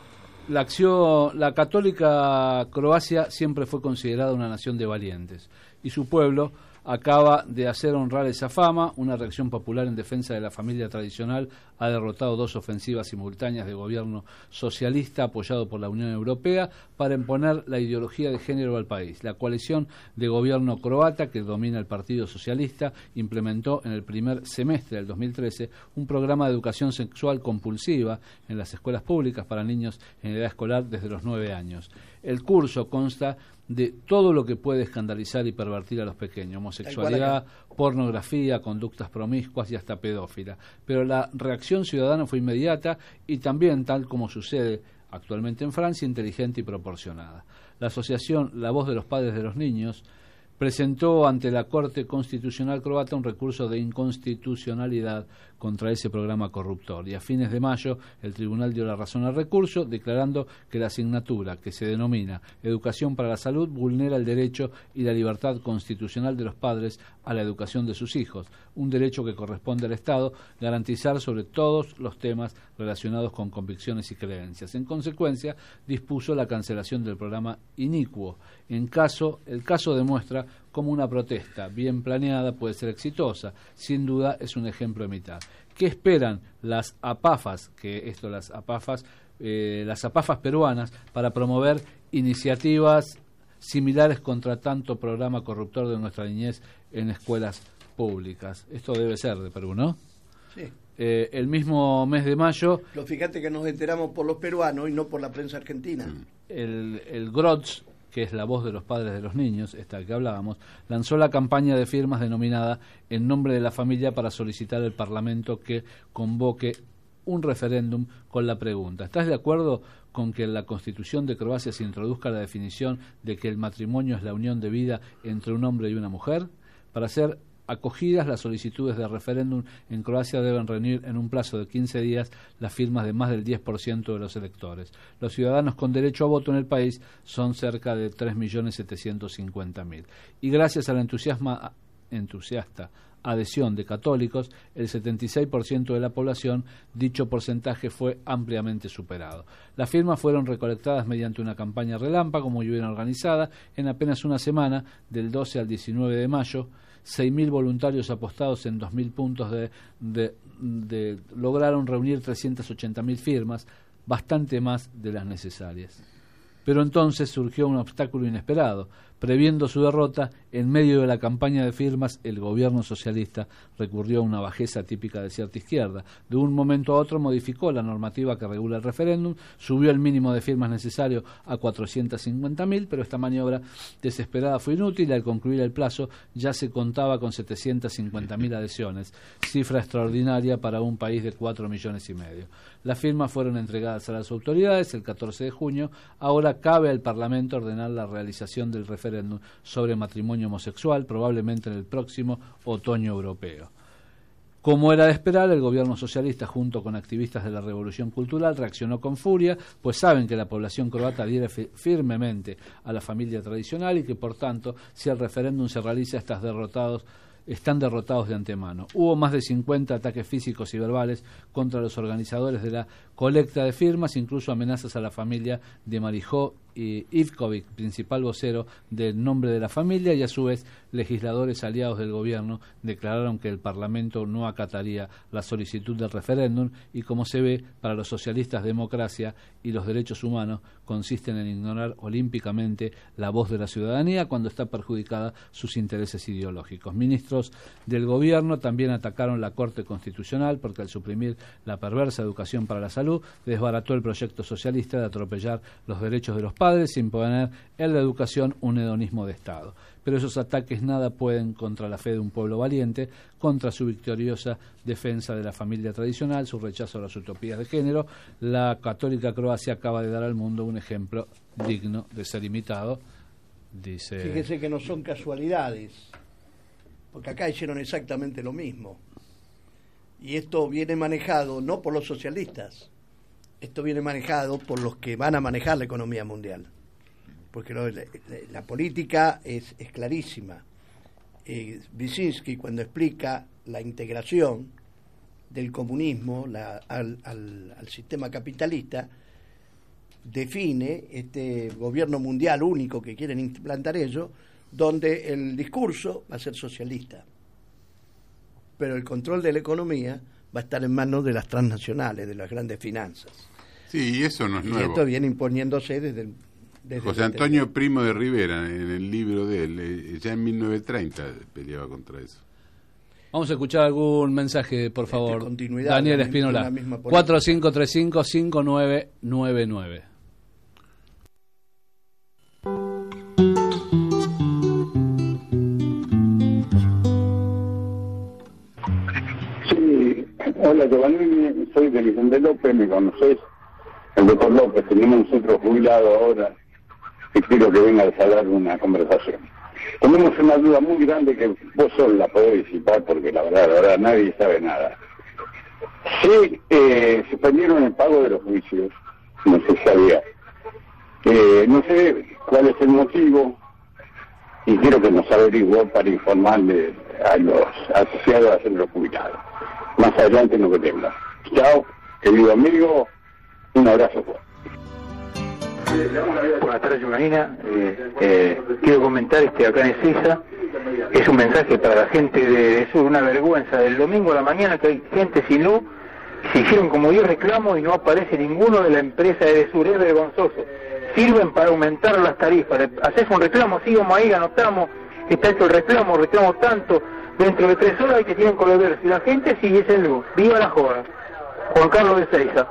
La católica Croacia siempre fue considerada una nación de valientes, y su pueblo acaba de hacer honrar esa fama. Una reacción popular en defensa de la familia tradicional ha derrotado 2 ofensivas simultáneas de gobierno socialista apoyado por la Unión Europea para imponer la ideología de género al país. La coalición de gobierno croata, que domina el Partido Socialista, implementó en el primer semestre del 2013 un programa de educación sexual compulsiva en las escuelas públicas para niños en edad escolar desde los 9 años. El curso consta de todo lo que puede escandalizar y pervertir a los pequeños: homosexualidad, pornografía, conductas promiscuas y hasta pedófila. Pero la reacción ciudadana fue inmediata y también, tal como sucede actualmente en Francia, inteligente y proporcionada. La asociación La Voz de los Padres de los Niños presentó ante la Corte Constitucional croata un recurso de inconstitucionalidad contra ese programa corruptor, y a fines de mayo el tribunal dio la razón al recurso, declarando que la asignatura, que se denomina Educación para la Salud, vulnera el derecho y la libertad constitucional de los padres a la educación de sus hijos, un derecho que corresponde al Estado garantizar sobre todos los temas relacionados con convicciones y creencias. En consecuencia, dispuso la cancelación del programa inicuo. El caso demuestra cómo una protesta bien planeada puede ser exitosa. Sin duda es un ejemplo a imitar. ¿Qué esperan las APAFAS, las APAFAS peruanas, para promover iniciativas similares contra tanto programa corruptor de nuestra niñez en escuelas públicas? Esto debe ser de Perú, ¿no? Sí. El mismo mes de mayo... Fíjate que nos enteramos por los peruanos y no por la prensa argentina. El GROTS, que es La Voz de los Padres de los Niños, esta que hablábamos, lanzó la campaña de firmas denominada En Nombre de la Familia para solicitar al Parlamento que convoque un referéndum con la pregunta: ¿estás de acuerdo con que en la Constitución de Croacia se introduzca la definición de que el matrimonio es la unión de vida entre un hombre y una mujer? Para ser acogidas, las solicitudes de referéndum en Croacia deben reunir en un plazo de 15 días las firmas de más del 10% de los electores. Los ciudadanos con derecho a voto en el país son cerca de 3.750.000. Y gracias a la entusiasta adhesión de católicos, el 76% de la población, dicho porcentaje fue ampliamente superado. Las firmas fueron recolectadas mediante una campaña relámpago muy bien organizada en apenas una semana, del 12 al 19 de mayo. 6.000 voluntarios apostados en 2.000 puntos lograron reunir 380.000 firmas, bastante más de las necesarias. Pero entonces surgió un obstáculo inesperado. Previendo su derrota, en medio de la campaña de firmas, el gobierno socialista recurrió a una bajeza típica de cierta izquierda. De un momento a otro modificó la normativa que regula el referéndum, subió el mínimo de firmas necesario a 450.000, pero esta maniobra desesperada fue inútil. Al concluir el plazo ya se contaba con 750.000 adhesiones, cifra extraordinaria para un país de 4,5 millones. Las firmas fueron entregadas a las autoridades el 14 de junio. Ahora cabe al Parlamento ordenar la realización del referéndum sobre matrimonio homosexual, probablemente en el próximo otoño europeo. Como era de esperar, el gobierno socialista, junto con activistas de la Revolución Cultural, reaccionó con furia, pues saben que la población croata adhiere firmemente a la familia tradicional y que, por tanto, si el referéndum se realiza, están derrotados de antemano. Hubo más de 50 ataques físicos y verbales contra los organizadores de la colecta de firmas, incluso amenazas a la familia de Marijó y Ivkovic, principal vocero del nombre de la familia, y a su vez legisladores aliados del gobierno declararon que el Parlamento no acataría la solicitud del referéndum y, como se ve, para los socialistas democracia y los derechos humanos consisten en ignorar olímpicamente la voz de la ciudadanía cuando está perjudicada sus intereses ideológicos. Ministros del gobierno también atacaron la Corte Constitucional porque al suprimir la perversa educación para la salud desbarató el proyecto socialista de atropellar los derechos de los padres sin poner en la educación un hedonismo de Estado. Pero esos ataques nada pueden contra la fe de un pueblo valiente, contra su victoriosa defensa de la familia tradicional, su rechazo a las utopías de género. La católica Croacia acaba de dar al mundo un ejemplo digno de ser imitado, dice. Fíjese que no son casualidades, porque acá hicieron exactamente lo mismo. Y esto viene manejado no por los socialistas, esto viene manejado por los que van a manejar la economía mundial. Porque la política es clarísima. Wyszynski, cuando explica la integración del comunismo al sistema capitalista, define este gobierno mundial único que quieren implantar ellos, donde el discurso va a ser socialista, pero el control de la economía va a estar en manos de las transnacionales, de las grandes finanzas. Sí, y eso no es nuevo. Y esto viene imponiéndose desde José Antonio Primo de Rivera, en el libro de él, ya en 1930 peleaba contra eso. Vamos a escuchar algún mensaje, por favor. Daniel Espínola, 4535-5999. Sí, hola Giovanni, soy de Vicente López, me conocés, el doctor López, tenemos un centro jubilado ahora y quiero que venga a dar una conversación. Tenemos una duda muy grande que vos solo la podés disipar porque la verdad nadie sabe nada. Sí, suspendieron el pago de los juicios, no se sabía. No sé cuál es el motivo y quiero que nos averigüe para informarle a los asociados al centro jubilado. Más adelante no que tenga. Chao, querido amigo, un abrazo fuerte. Buenas tardes, Giovanina. Quiero comentar acá en Ezeiza, es un mensaje para la gente de sur, una vergüenza. Del domingo a la mañana que hay gente sin luz, se hicieron como 10 reclamos y no aparece ninguno de la empresa de sur, es vergonzoso. Sirven para aumentar las tarifas. Haces un reclamo, sigamos ahí, anotamos, está hecho el reclamo tanto, dentro de 3 horas y que tienen que volver. Si la gente sigue sin luz, viva la joda. Juan Carlos de Ezeiza.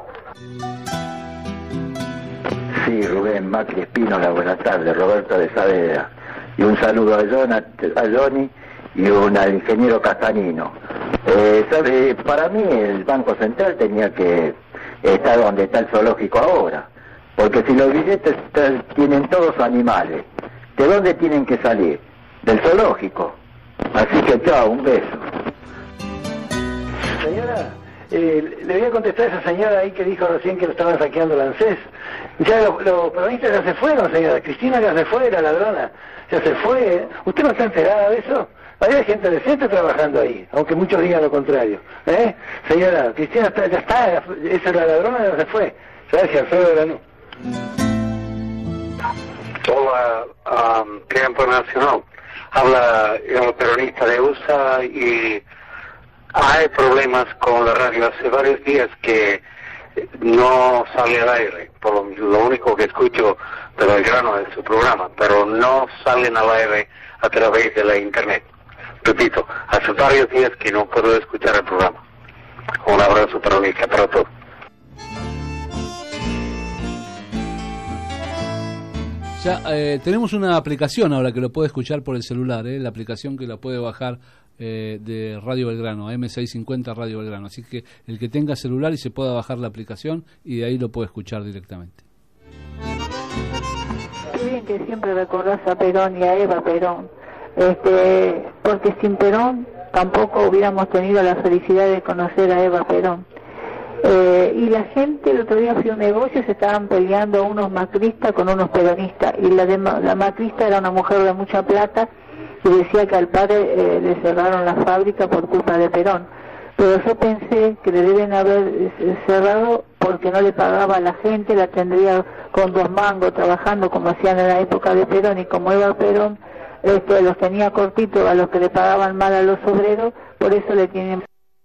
Sí, Rubén Macri Espínola, buenas tardes, Roberto de Saavedra. Y un saludo a Johnny y al ingeniero Castanino. Para mí el Banco Central tenía que estar donde está el zoológico ahora, porque si los billetes tienen todos animales, ¿de dónde tienen que salir? Del zoológico. Así que chao, un beso. Señora, le voy a contestar a esa señora ahí que dijo recién que lo estaban saqueando el ANSES. Ya los peronistas ya se fueron, señora. Cristina ya se fue, la ladrona. Ya se fue. ¿Usted no está enterada de eso? Hay gente decente trabajando ahí, aunque muchos digan lo contrario. Señora, Cristina ya está, esa es la ladrona, ya se fue. ¿Sabes si Alfredo era no? Hola, Tiempo Nacional. Habla el peronista de USA y hay problemas con la radio. Hace varios días que no sale al aire. Por lo único que escucho de Belgrano es su programa, pero no salen al aire a través de la internet. Repito, hace varios días que no puedo escuchar el programa. Un abrazo peronista para todos. Ya tenemos una aplicación ahora que lo puede escuchar por el celular, la aplicación que la puede bajar de Radio Belgrano, M650 Radio Belgrano. Así que el que tenga celular y se pueda bajar la aplicación y de ahí lo puede escuchar directamente. Qué bien que siempre recordás a Perón y a Eva Perón, porque sin Perón tampoco hubiéramos tenido la felicidad de conocer a Eva Perón. Y la gente, el otro día fui a un negocio, se estaban peleando unos macristas con unos peronistas, y la macrista era una mujer de mucha plata y decía que al padre le cerraron la fábrica por culpa de Perón, pero yo pensé que le deben haber cerrado porque no le pagaba a la gente, la tendría con 2 mangos trabajando como hacían en la época de Perón, y como Eva Perón los tenía cortitos a los que le pagaban mal a los obreros, por eso le tienen.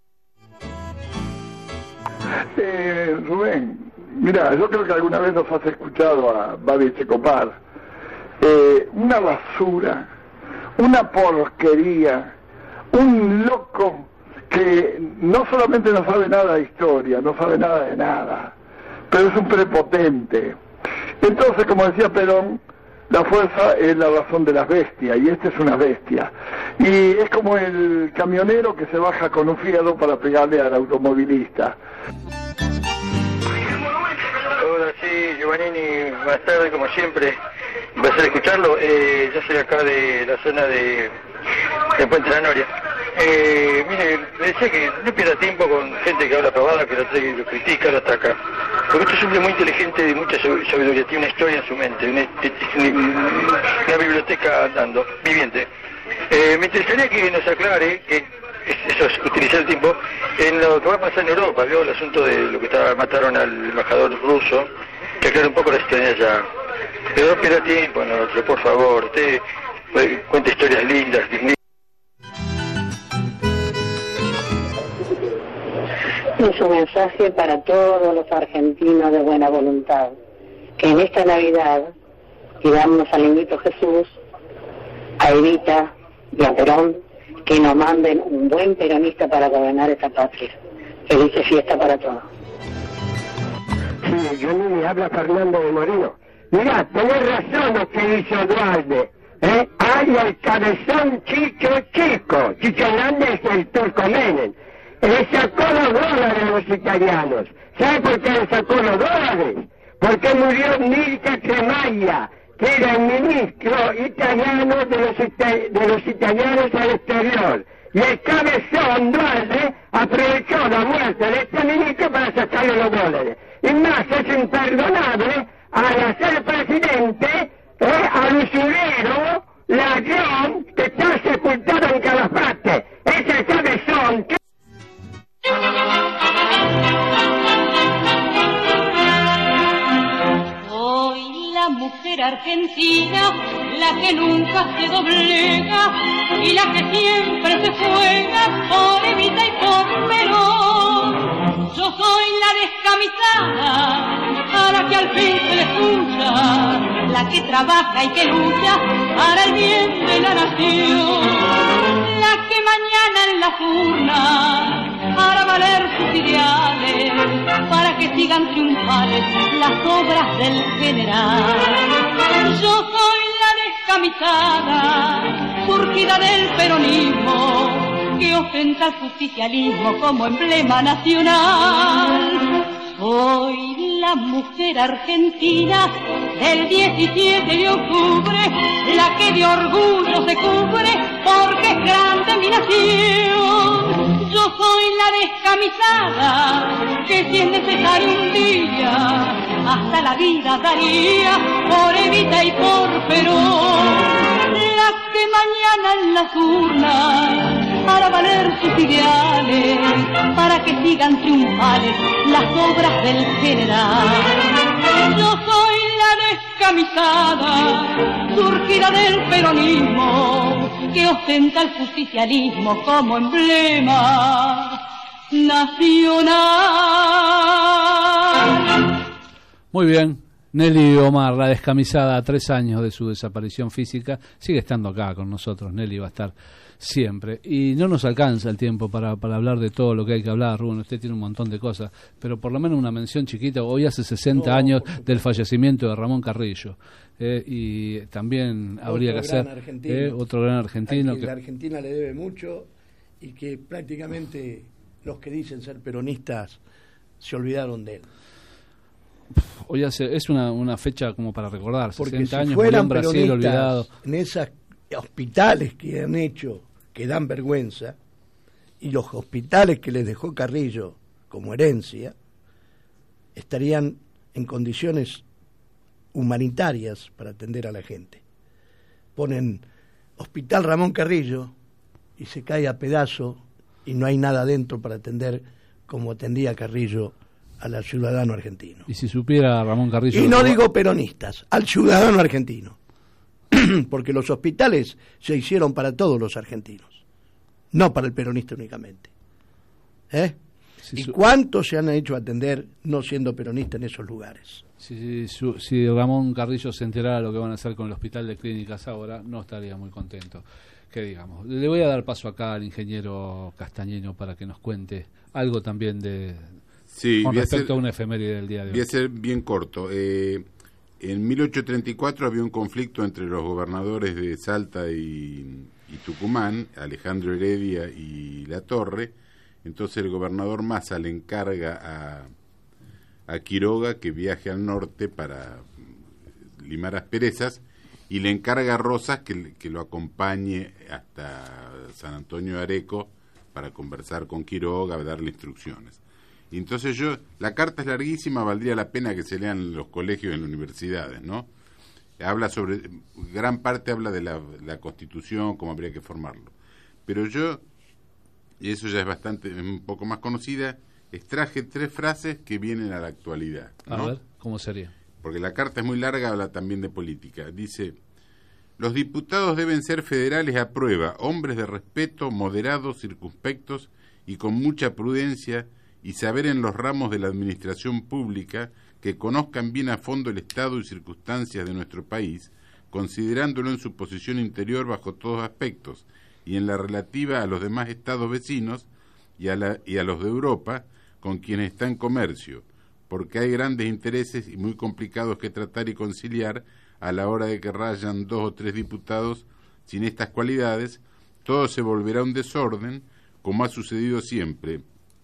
Rubén, mira, yo creo que alguna vez nos has escuchado a Babi Checopar. Una basura, una porquería, un loco que no solamente no sabe nada de historia, no sabe nada de nada, pero es un prepotente. Entonces, como decía Perón, la fuerza es la razón de las bestias, y este es una bestia. Y es como el camionero que se baja con un fiado para pegarle al automovilista. Hola, sí, Giovannini, buenas tardes, como siempre, un placer escucharlo. Yo soy acá de la zona de Puente La Noria. Mire, le decía que no pierda tiempo con gente que habla pavada, que lo critica, lo ataca. Porque este es un hombre muy inteligente, de mucha sabiduría, tiene una historia en su mente, una biblioteca andando, viviente. Me interesaría que nos aclare, que eso es utilizar el tiempo, en lo que va a pasar en Europa, ¿vio? El asunto de lo que mataron al embajador ruso, que aclare un poco la situación allá. Pero no pierda tiempo en otro, por favor, usted cuenta historias lindas, Es un mensaje para todos los argentinos de buena voluntad, que en esta Navidad pidamos al Niñito Jesús, a Evita y a Perón, que nos manden un buen peronista para gobernar esta patria. Feliz fiesta para todos. Sí, yo ni me habla Fernando de Moreno. Mirá, tenés razón lo que dice Dualde. Hay el cabezón Chicho Chico. Chicho Hernández es el turco Menem. Le sacó los dólares a los italianos. ¿Sabe por qué le sacó los dólares? Porque murió Mirka Tremaglia, que era el ministro italiano de los italianos al exterior. Y el cabezón Dualde aprovechó la muerte de este ministro para sacarle los dólares. Y más, es imperdonable al hacer presidente al usurero, ladrón, que está sepultado en Calafate. Es el cabezón. Soy la mujer argentina, la que nunca se doblega y la que siempre se juega por Evita y por Perón. Yo soy la descamisada, a la que al fin se le escucha, la que trabaja y que lucha para el bien de la nación, la que mañana en las urnas hará valer sus ideales para que sigan triunfales las obras del general. Yo soy la descamisada, surgida del peronismo, que ostenta el justicialismo como emblema nacional. Soy la mujer argentina del 17 de octubre, la que de orgullo se cubre porque es grande mi nación. Yo soy la descamisada que si es necesario un día hasta la vida daría por Evita y por Perón, la que mañana ganan las urnas para valer sus ideales, para que sigan triunfales las obras del general. Yo soy la descamisada, surgida del peronismo, que ostenta el justicialismo como emblema nacional. Muy bien, Nelly Omar, la descamisada, a 3 años de su desaparición física, sigue estando acá con nosotros. Nelly va a estar siempre. Y no nos alcanza el tiempo para hablar de todo lo que hay que hablar, Rubén. Usted tiene un montón de cosas, pero por lo menos una mención chiquita. Hoy hace 60 años del fallecimiento de Ramón Carrillo. Y también habría que hacer otro gran argentino. Que la Argentina le debe mucho y que prácticamente los que dicen ser peronistas se olvidaron de él. Hoy es una fecha como para recordar. Porque 60 si años fueran Brasil olvidado. En esos hospitales que han hecho, que dan vergüenza, y los hospitales que les dejó Carrillo como herencia, estarían en condiciones humanitarias para atender a la gente. Ponen Hospital Ramón Carrillo y se cae a pedazo y no hay nada dentro para atender como atendía Carrillo al ciudadano argentino. Y si supiera Ramón Carrillo... Y no digo peronistas, al ciudadano argentino. Porque los hospitales se hicieron para todos los argentinos, no para el peronista únicamente. ¿Y cuántos se han hecho atender no siendo peronistas en esos lugares? Si Ramón Carrillo se enterara lo que van a hacer con el hospital de clínicas ahora, no estaría muy contento, que digamos. Le voy a dar paso acá al ingeniero Castañeño para que nos cuente algo también con respecto a una efeméride del día de hoy. Voy a ser bien corto. En 1834 había un conflicto entre los gobernadores de Salta y Tucumán, Alejandro Heredia y Latorre. Entonces el gobernador Massa le encarga a Quiroga que viaje al norte para limar asperezas y le encarga a Rosas que lo acompañe hasta San Antonio de Areco para conversar con Quiroga, darle instrucciones. Y entonces la carta es larguísima, valdría la pena que se lean en los colegios y en las universidades, ¿no? Gran parte habla de la Constitución, cómo habría que formarlo. Pero y eso ya es un poco más conocida, extraje 3 frases que vienen a la actualidad, ¿no? A ver, ¿cómo sería? Porque la carta es muy larga, habla también de política. Dice: los diputados deben ser federales a prueba, hombres de respeto, moderados, circunspectos y con mucha prudencia, y saber en los ramos de la administración pública que conozcan bien a fondo el estado y circunstancias de nuestro país, considerándolo en su posición interior bajo todos aspectos, y en la relativa a los demás estados vecinos y a los de Europa, con quienes está en comercio, porque hay grandes intereses y muy complicados que tratar y conciliar a la hora de que rayan 2 o 3 diputados sin estas cualidades, todo se volverá un desorden, como ha sucedido siempre.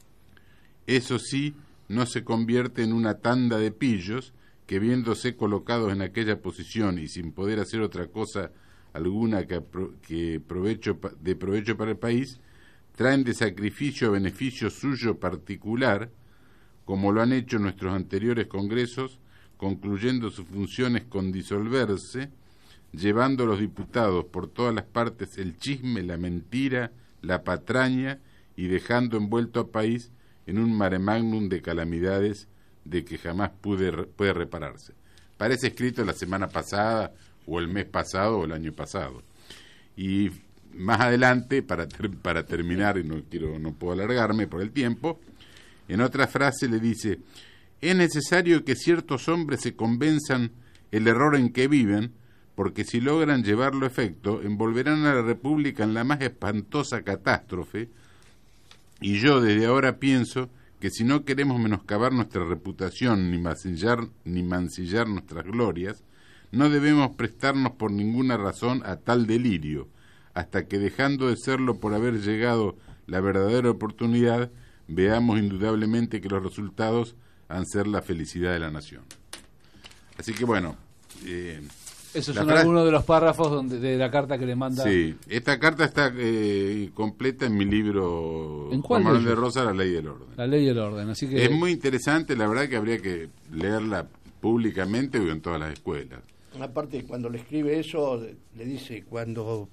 Eso sí, no se convierte en una tanda de pillos que, viéndose colocados en aquella posición y sin poder hacer otra cosa alguna que provecho para el país, traen de sacrificio a beneficio suyo particular, como lo han hecho nuestros anteriores congresos, concluyendo sus funciones con disolverse, llevando a los diputados por todas las partes el chisme, la mentira, la patraña, y dejando envuelto al país en un mare magnum de calamidades de que jamás puede repararse. Parece escrito la semana pasada, o el mes pasado, o el año pasado. Y más adelante, para terminar, y no puedo alargarme por el tiempo, en otra frase le dice: es necesario que ciertos hombres se convenzan el error en que viven, porque si logran llevarlo a efecto, envolverán a la República en la más espantosa catástrofe, y yo desde ahora pienso que si no queremos menoscabar nuestra reputación ni mancillar nuestras glorias, no debemos prestarnos por ninguna razón a tal delirio, hasta que, dejando de serlo por haber llegado la verdadera oportunidad, veamos indudablemente que los resultados han ser la felicidad de la nación. Así que bueno... Esos son algunos de los párrafos de la carta que le manda... Sí, esta carta está completa en mi libro Juan Manuel de Rosas, La Ley del Orden. La Ley del Orden, así que... Es muy interesante, la verdad que habría que leerla públicamente o en todas las escuelas. Aparte, cuando le escribe eso, le dice: cuando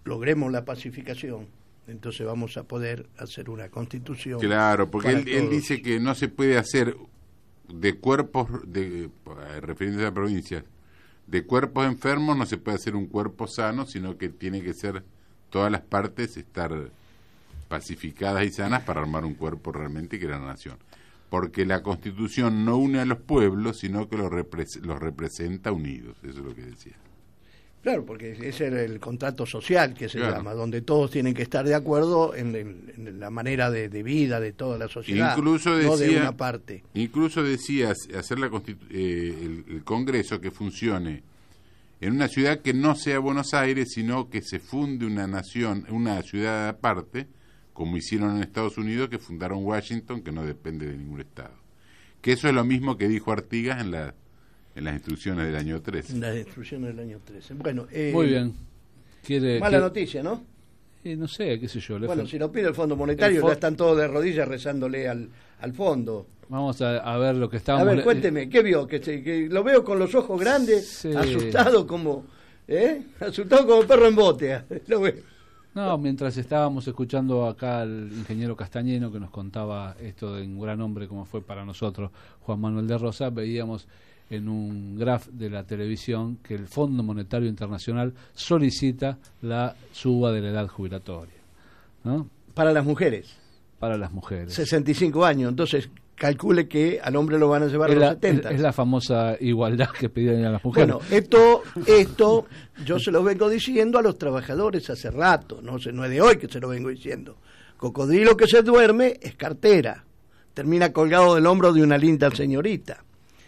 logremos la pacificación, entonces vamos a poder hacer una constitución. Claro, porque él dice que no se puede hacer de cuerpos, refiriéndose a provincias, de cuerpos enfermos no se puede hacer un cuerpo sano, sino que tiene que ser todas las partes estar pacificadas y sanas para armar un cuerpo realmente que era la nación. Porque la Constitución no une a los pueblos, sino que los representa unidos, eso es lo que decía. Claro, porque ese es el contrato social que se llama, donde todos tienen que estar de acuerdo en la manera de vida de toda la sociedad, incluso decía, no de una parte. Incluso decía hacer el Congreso que funcione en una ciudad que no sea Buenos Aires, sino que se funde una nación, una ciudad aparte, como hicieron en Estados Unidos, que fundaron Washington, que no depende de ningún estado. Que eso es lo mismo que dijo Artigas en las instrucciones del año 13. En las instrucciones del año 13. Bueno, muy bien. Mala noticia, ¿no? No sé, qué sé yo. Bueno, si lo pide el Fondo Monetario, ya están todos de rodillas rezándole al fondo. Vamos a ver lo que estábamos... A ver, cuénteme, ¿qué vio? Que lo veo con los ojos grandes, sí. Asustado como perro en bote. Lo veo. No, mientras estábamos escuchando acá al ingeniero Castañeno que nos contaba esto de un gran hombre como fue para nosotros Juan Manuel de Rosas, veíamos en un graph de la televisión que el Fondo Monetario Internacional solicita la suba de la edad jubilatoria, ¿no? Para las mujeres. Para las mujeres. 65 años, entonces calcule que al hombre lo van a llevar a los 70. Es la famosa igualdad que piden a las mujeres. Bueno, esto yo se lo vengo diciendo a los trabajadores hace rato, no es de hoy que se lo vengo diciendo. Cocodrilo que se duerme es cartera, termina colgado del hombro de una linda señorita.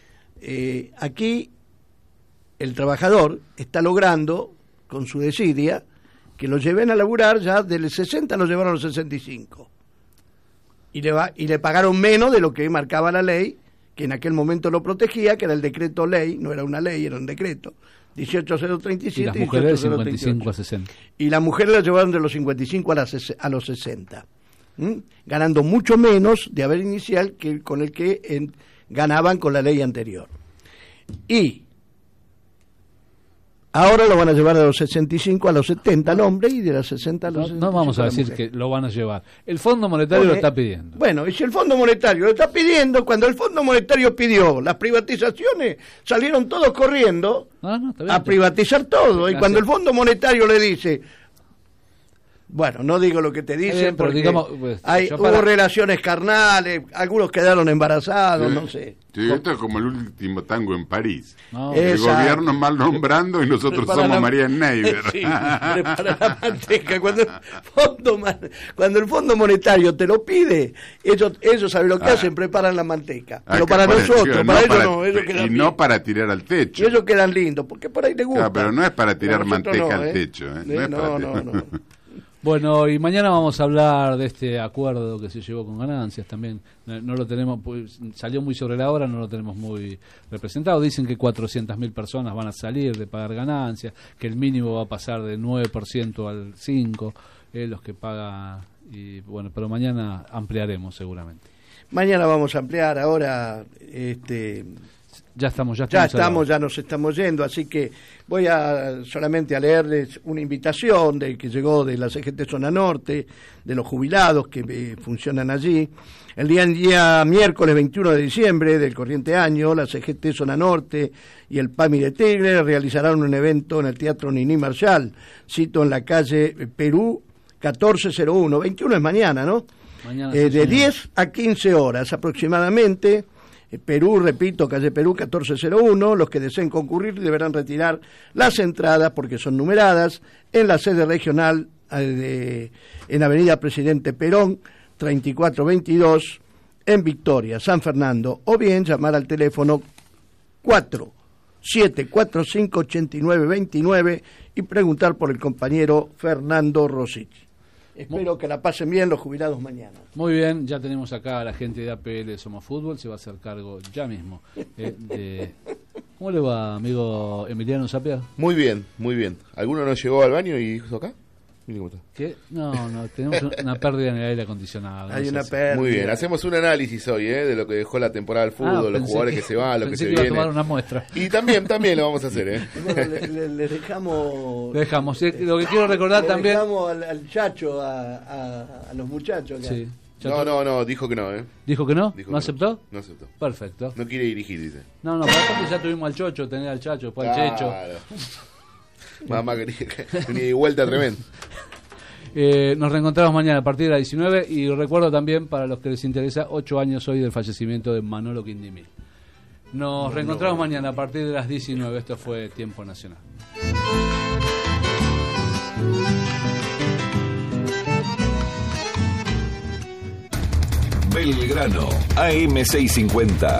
Aquí el trabajador está logrando, con su desidia, que lo lleven a laburar ya del 60 lo llevaron a los 65. Y le pagaron menos de lo que marcaba la ley, que en aquel momento lo protegía, que era el decreto ley, no era una ley, era un decreto, 18037 y las mujeres de 55 a 60. Y las mujeres la llevaron de los 55 a los 60, ganando mucho menos de haber inicial que con el que ganaban con la ley anterior. Y ahora lo van a llevar de los 65 a los 70 al hombre y de los 60 a los 65 no vamos a decir que lo van a llevar. El Fondo Monetario lo está pidiendo. Bueno, y si el Fondo Monetario lo está pidiendo, cuando el Fondo Monetario pidió las privatizaciones, salieron todos corriendo a privatizar todo. Y cuando el Fondo Monetario le dice... Bueno, no digo lo que te dicen, porque digamos, hubo relaciones carnales, algunos quedaron embarazados, no sé. Sí, esto es como el último tango en París. El gobierno mal nombrando y nosotros somos María Neiber. Sí, prepara la manteca. Cuando el Fondo Monetario te lo pide, ellos saben lo que hacen, preparan la manteca. Pero para nosotros, para ellos no. Ellos quedan y no para tirar al techo. Y ellos quedan lindos, porque por ahí les gusta. Claro, pero no es para tirar manteca al techo. No. Bueno, y mañana vamos a hablar de este acuerdo que se llevó con ganancias también. No lo tenemos, pues, salió muy sobre la hora, no lo tenemos muy representado. Dicen que 400.000 personas van a salir de pagar ganancias, que el mínimo va a pasar del 9% al 5%, los que pagan. Y bueno, pero mañana ampliaremos seguramente. Mañana vamos a ampliar, ahora Ya nos estamos yendo, así que voy solamente a leerles una invitación que llegó de la CGT Zona Norte, de los jubilados que funcionan allí. El día miércoles 21 de diciembre del corriente año, la CGT Zona Norte y el PAMI de Tigre realizarán un evento en el Teatro Niní Marshall, sito en la calle Perú 1401. 21 es mañana, ¿no? Mañana de 10 a 15 horas aproximadamente. Perú, repito, calle Perú 1401, los que deseen concurrir deberán retirar las entradas porque son numeradas en la sede regional en Avenida Presidente Perón 3422 en Victoria, San Fernando, o bien llamar al teléfono 4745-8929 y preguntar por el compañero Fernando Rosici. Espero que la pasen bien los jubilados mañana. Muy bien, ya tenemos acá a la gente de APL Somos Fútbol, se va a hacer cargo ya mismo. ¿Cómo le va, amigo Emiliano Zapia? Muy bien, muy bien. ¿Alguno no llegó al baño y hizo acá? Mire cómo está. ¿Qué? No, tenemos una pérdida en el aire acondicionado. Hay no una sé. pérdida. Muy bien, hacemos un análisis hoy de lo que dejó la temporada del fútbol, los jugadores que se van, los que se iba a vienen. tomar una muestra. Y también lo vamos a hacer. Bueno, le dejamos. Dejamos. Sí, lo que quiero recordar también. Dejamos al Chacho, a los muchachos acá. Sí. No, dijo que no, ¿Dijo que no? Dijo ¿No que aceptó? No aceptó. Perfecto. No quiere dirigir, dice. No, aparte ya tuvimos al Chocho, tener al Chacho, después al Checho. Mamá quería de vuelta tremendo. Nos reencontramos mañana a partir de las 19 y recuerdo también, para los que les interesa, 8 años hoy del fallecimiento de Manolo Quindimil. Nos reencontramos mañana a partir de las 19. Esto fue Tiempo Nacional. Belgrano, AM650.